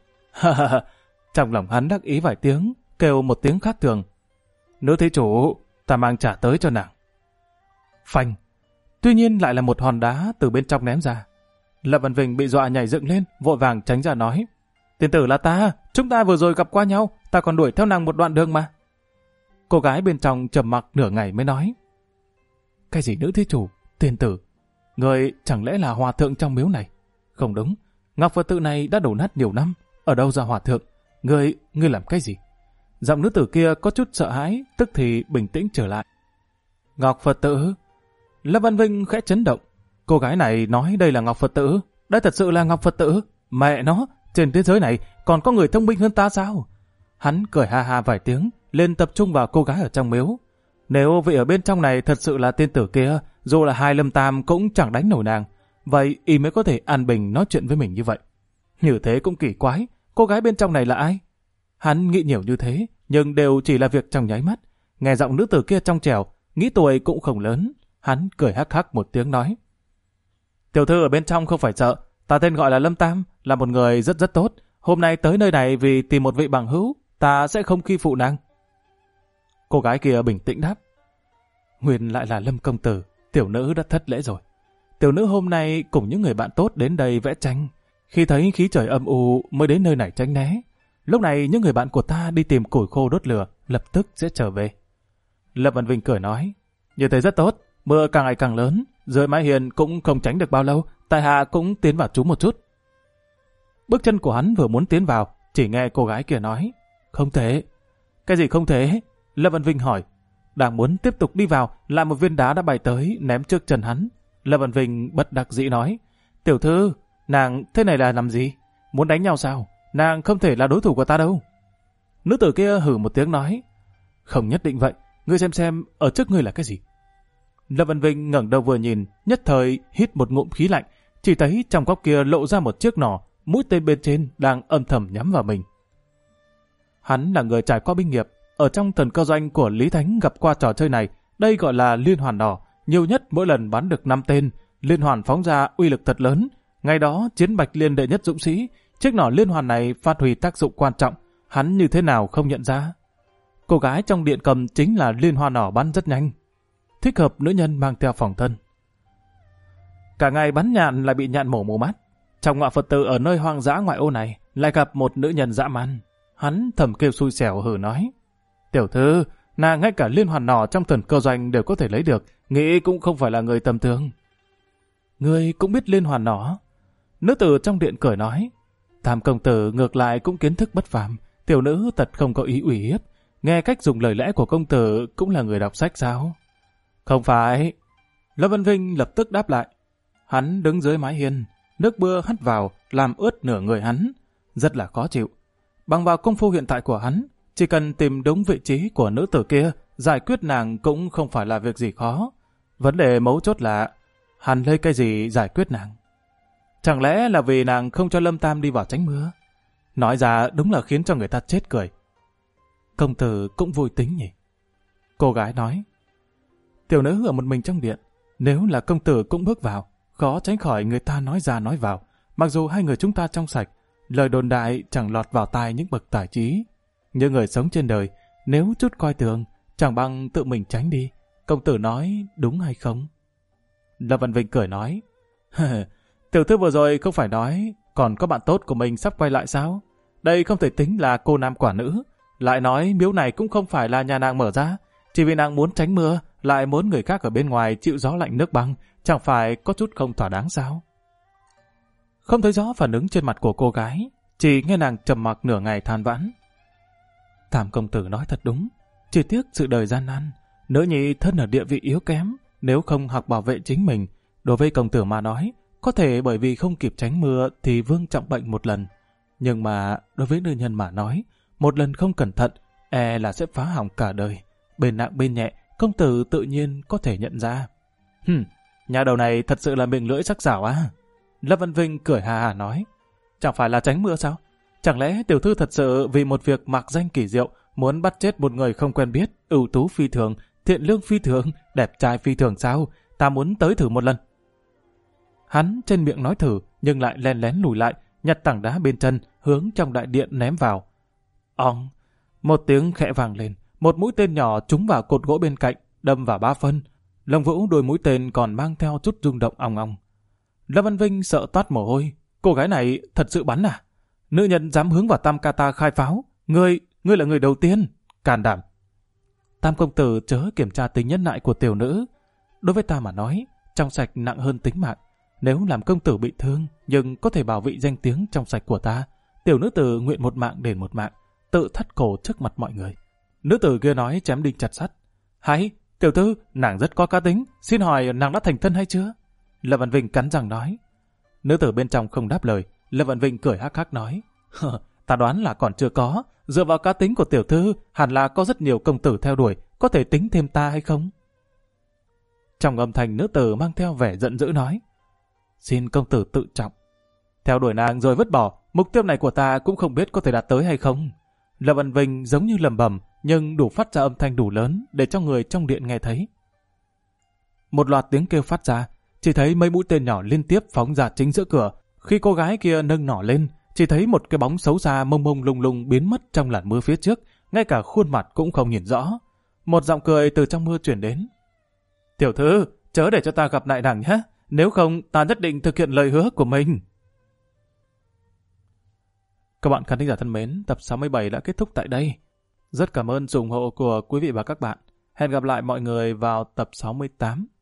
Trong lòng hắn đắc ý vài tiếng, kêu một tiếng khác thường. Nữ thí chủ, ta mang trả tới cho nàng. Phanh! Tuy nhiên lại là một hòn đá từ bên trong ném ra. Lâm Văn Vinh bị dọa nhảy dựng lên, vội vàng tránh ra nói. Tiên tử là ta, chúng ta vừa rồi gặp qua nhau, ta còn đuổi theo nàng một đoạn đường mà. Cô gái bên trong trầm mặc nửa ngày mới nói. Cái gì nữ thí chủ, tiên tử? Người chẳng lẽ là hòa thượng trong miếu này? Không đúng, ngọc Phật tự này đã đổ nát nhiều năm, ở đâu ra hòa thượng? Ngươi làm cái gì? Giọng nữ tử kia có chút sợ hãi, tức thì bình tĩnh trở lại. Ngọc Phật tự? Lâm Văn Vinh khẽ chấn động. Cô gái này nói đây là ngọc Phật tự? Đây thật sự là ngọc Phật tự? Mẹ nó, trên thế giới này còn có người thông minh hơn ta sao? Hắn cười ha ha vài tiếng, lên tập trung vào cô gái ở trong miếu. Nếu vị ở bên trong này thật sự là tiên tử kia, dù là hai Lâm Tam cũng chẳng đánh nổi nàng. Vậy y mới có thể an bình nói chuyện với mình như vậy. Như thế cũng kỳ quái, cô gái bên trong này là ai? Hắn nghĩ nhiều như thế, nhưng đều chỉ là việc trong nháy mắt. Nghe giọng nữ tử kia trong trẻo, nghĩ tuổi cũng không lớn. Hắn cười hắc hắc một tiếng nói. Tiểu thư ở bên trong không phải sợ, ta tên gọi là Lâm Tam, là một người rất rất tốt. Hôm nay tới nơi này vì tìm một vị bằng hữu, ta sẽ không khi phụ nàng. Cô gái kia bình tĩnh đáp. Nguyên lại là Lâm công tử, tiểu nữ đã thất lễ rồi. Tiểu nữ hôm nay cùng những người bạn tốt đến đây vẽ tranh. Khi thấy khí trời âm u mới đến nơi này tránh né. Lúc này những người bạn của ta đi tìm củi khô đốt lửa, lập tức sẽ trở về. Lâm Văn Vinh cười nói. Như thế rất tốt, mưa càng ngày càng lớn, dưới mái hiên cũng không tránh được bao lâu, tại hạ cũng tiến vào trú một chút. Bước chân của hắn vừa muốn tiến vào, chỉ nghe cô gái kia nói. Không thể. Cái gì không thể? Lâm Văn Vinh hỏi. Đang muốn tiếp tục đi vào, lại một viên đá đã bay tới, ném trước chân hắn. Lâm Văn Vinh bất đắc dĩ nói. Tiểu thư, nàng thế này là làm gì? Muốn đánh nhau sao? Nàng không thể là đối thủ của ta đâu. Nữ tử kia hử một tiếng nói. Không nhất định vậy, ngươi xem ở trước ngươi là cái gì? Lâm Văn Vinh ngẩng đầu vừa nhìn, nhất thời hít một ngụm khí lạnh, chỉ thấy trong góc kia lộ ra một chiếc nỏ, mũi tên bên trên đang âm thầm nhắm vào mình. Hắn là người trải qua binh nghiệp, ở trong thần cơ doanh của Lý Thánh gặp qua trò chơi này, đây gọi là liên hoàn nỏ, nhiều nhất mỗi lần bắn được 5 tên, liên hoàn phóng ra uy lực thật lớn. Ngày đó chiến Bạch Liên đệ nhất dũng sĩ, chiếc nỏ liên hoàn này phát huy tác dụng quan trọng, hắn như thế nào không nhận ra. Cô gái trong điện cầm chính là liên hoa nỏ bắn rất nhanh, thích hợp nữ nhân mang theo phòng thân. Cả ngày bắn nhạn lại bị nhạn mổ mắt. Trong ngọ Phật tử ở nơi hoang dã ngoại ô này lại gặp một nữ nhân dã man. Hắn thầm kêu xui xẻo hừ nói: Tiểu thư, nàng ngay cả liên hoàn nỏ trong thần cơ doanh đều có thể lấy được, nghĩ cũng không phải là người tầm thường. Ngươi cũng biết liên hoàn nỏ? Nữ tử trong điện cười nói: Tam công tử ngược lại cũng kiến thức bất phàm, tiểu nữ thật không có ý ủy hiếp. Nghe cách dùng lời lẽ của công tử cũng là người đọc sách sao? Không phải. Lâm Văn Vinh lập tức đáp lại. Hắn đứng dưới mái hiên, nước mưa hắt vào làm ướt nửa người hắn, rất là khó chịu. Bằng vào công phu hiện tại của hắn, chỉ cần tìm đúng vị trí của nữ tử kia, giải quyết nàng cũng không phải là việc gì khó. Vấn đề mấu chốt là hắn lấy cái gì giải quyết nàng? Chẳng lẽ là vì nàng không cho Lâm Tam đi vào tránh mưa? Nói ra đúng là khiến cho người ta chết cười. Công tử cũng vui tính nhỉ? Cô gái nói. Tiểu nữ ở một mình trong điện, nếu là công tử cũng bước vào, khó tránh khỏi người ta nói ra nói vào. Mặc dù hai người chúng ta trong sạch, lời đồn đại chẳng lọt vào tai những bậc tài trí. Như người sống trên đời, nếu chút coi thường, chẳng bằng tự mình tránh đi. Công tử nói đúng hay không? Lâm Văn Vinh cười nói. Tiểu thư vừa rồi không phải nói còn có bạn tốt của mình sắp quay lại sao? Đây không thể tính là cô nam quả nữ. Lại nói miếu này cũng không phải là nhà nàng mở ra. Chỉ vì nàng muốn tránh mưa, lại muốn người khác ở bên ngoài chịu gió lạnh nước băng, chẳng phải có chút không thỏa đáng sao? Không thấy rõ phản ứng trên mặt của cô gái, chỉ nghe nàng trầm mặc nửa ngày than vãn. Tam công tử nói thật đúng, chỉ tiếc sự đời gian nan, nữ nhi thân ở địa vị yếu kém, nếu không học bảo vệ chính mình. Đối với công tử mà nói, có thể bởi vì không kịp tránh mưa thì vương trọng bệnh một lần. Nhưng mà đối với nữ nhân mà nói, một lần không cẩn thận, e là sẽ phá hỏng cả đời. Bên nặng bên nhẹ, công tử tự nhiên có thể nhận ra. Nhà đầu này thật sự là miệng lưỡi sắc sảo á. Lâm Văn Vinh cười hà hà nói. Chẳng phải là tránh mưa sao? Chẳng lẽ tiểu thư thật sự vì một việc mạc danh kỳ diệu muốn bắt chết một người không quen biết, ưu tú phi thường, thiện lương phi thường, đẹp trai phi thường sao? Ta muốn tới thử một lần. Hắn trên miệng nói thử nhưng lại lén lén lùi lại, nhặt tảng đá bên chân hướng trong đại điện ném vào. Ong! Một tiếng khẽ vang lên, một mũi tên nhỏ trúng vào cột gỗ bên cạnh, đâm vào 3 phân. Lông Vũ đôi mũi tên còn mang theo chút rung động ong ong. Lâm Văn Vinh sợ toát mồ hôi. Cô gái này thật sự bắn à? Nữ nhân dám hướng vào Tam Ca Ta khai pháo. Ngươi là người đầu tiên. Can đảm. Tam công tử chớ kiểm tra tính nhân nại của tiểu nữ. Đối với ta mà nói, trong sạch nặng hơn tính mạng. Nếu làm công tử bị thương, nhưng có thể bảo vệ danh tiếng trong sạch của ta, tiểu nữ tử nguyện một mạng đền một mạng, tự thắt cổ trước mặt mọi người. Nữ tử kia nói chém đinh chặt sắt. Hay, tiểu thư, nàng rất có cá tính, xin hỏi nàng đã thành thân hay chưa? Lâm Văn Vinh cắn răng nói. Nữ tử bên trong không đáp lời, Lâm Văn Vinh cười hắc hắc nói. Ta đoán là còn chưa có, dựa vào cá tính của tiểu thư, hẳn là có rất nhiều công tử theo đuổi, có thể tính thêm ta hay không? Trong âm thanh nữ tử mang theo vẻ giận dữ nói. Xin công tử tự trọng. Theo đuổi nàng rồi vứt bỏ, mục tiêu này của ta cũng không biết có thể đạt tới hay không. Lâm Văn Vinh giống như lầm bầm, nhưng đủ phát ra âm thanh đủ lớn để cho người trong điện nghe thấy. Một loạt tiếng kêu phát ra, chỉ thấy mấy mũi tên nhỏ liên tiếp phóng ra chính giữa cửa. Khi cô gái kia nâng nỏ lên, chỉ thấy một cái bóng xấu xa mông mông lung lung biến mất trong làn mưa phía trước, ngay cả khuôn mặt cũng không nhìn rõ. Một giọng cười từ trong mưa truyền đến. Tiểu thư, chớ để cho ta gặp lại nàng nhé, nếu không ta nhất định thực hiện lời hứa của mình. Các bạn khán thính giả thân mến, tập 67 đã kết thúc tại đây. Rất cảm ơn sự ủng hộ của quý vị và các bạn. Hẹn gặp lại mọi người vào tập 68.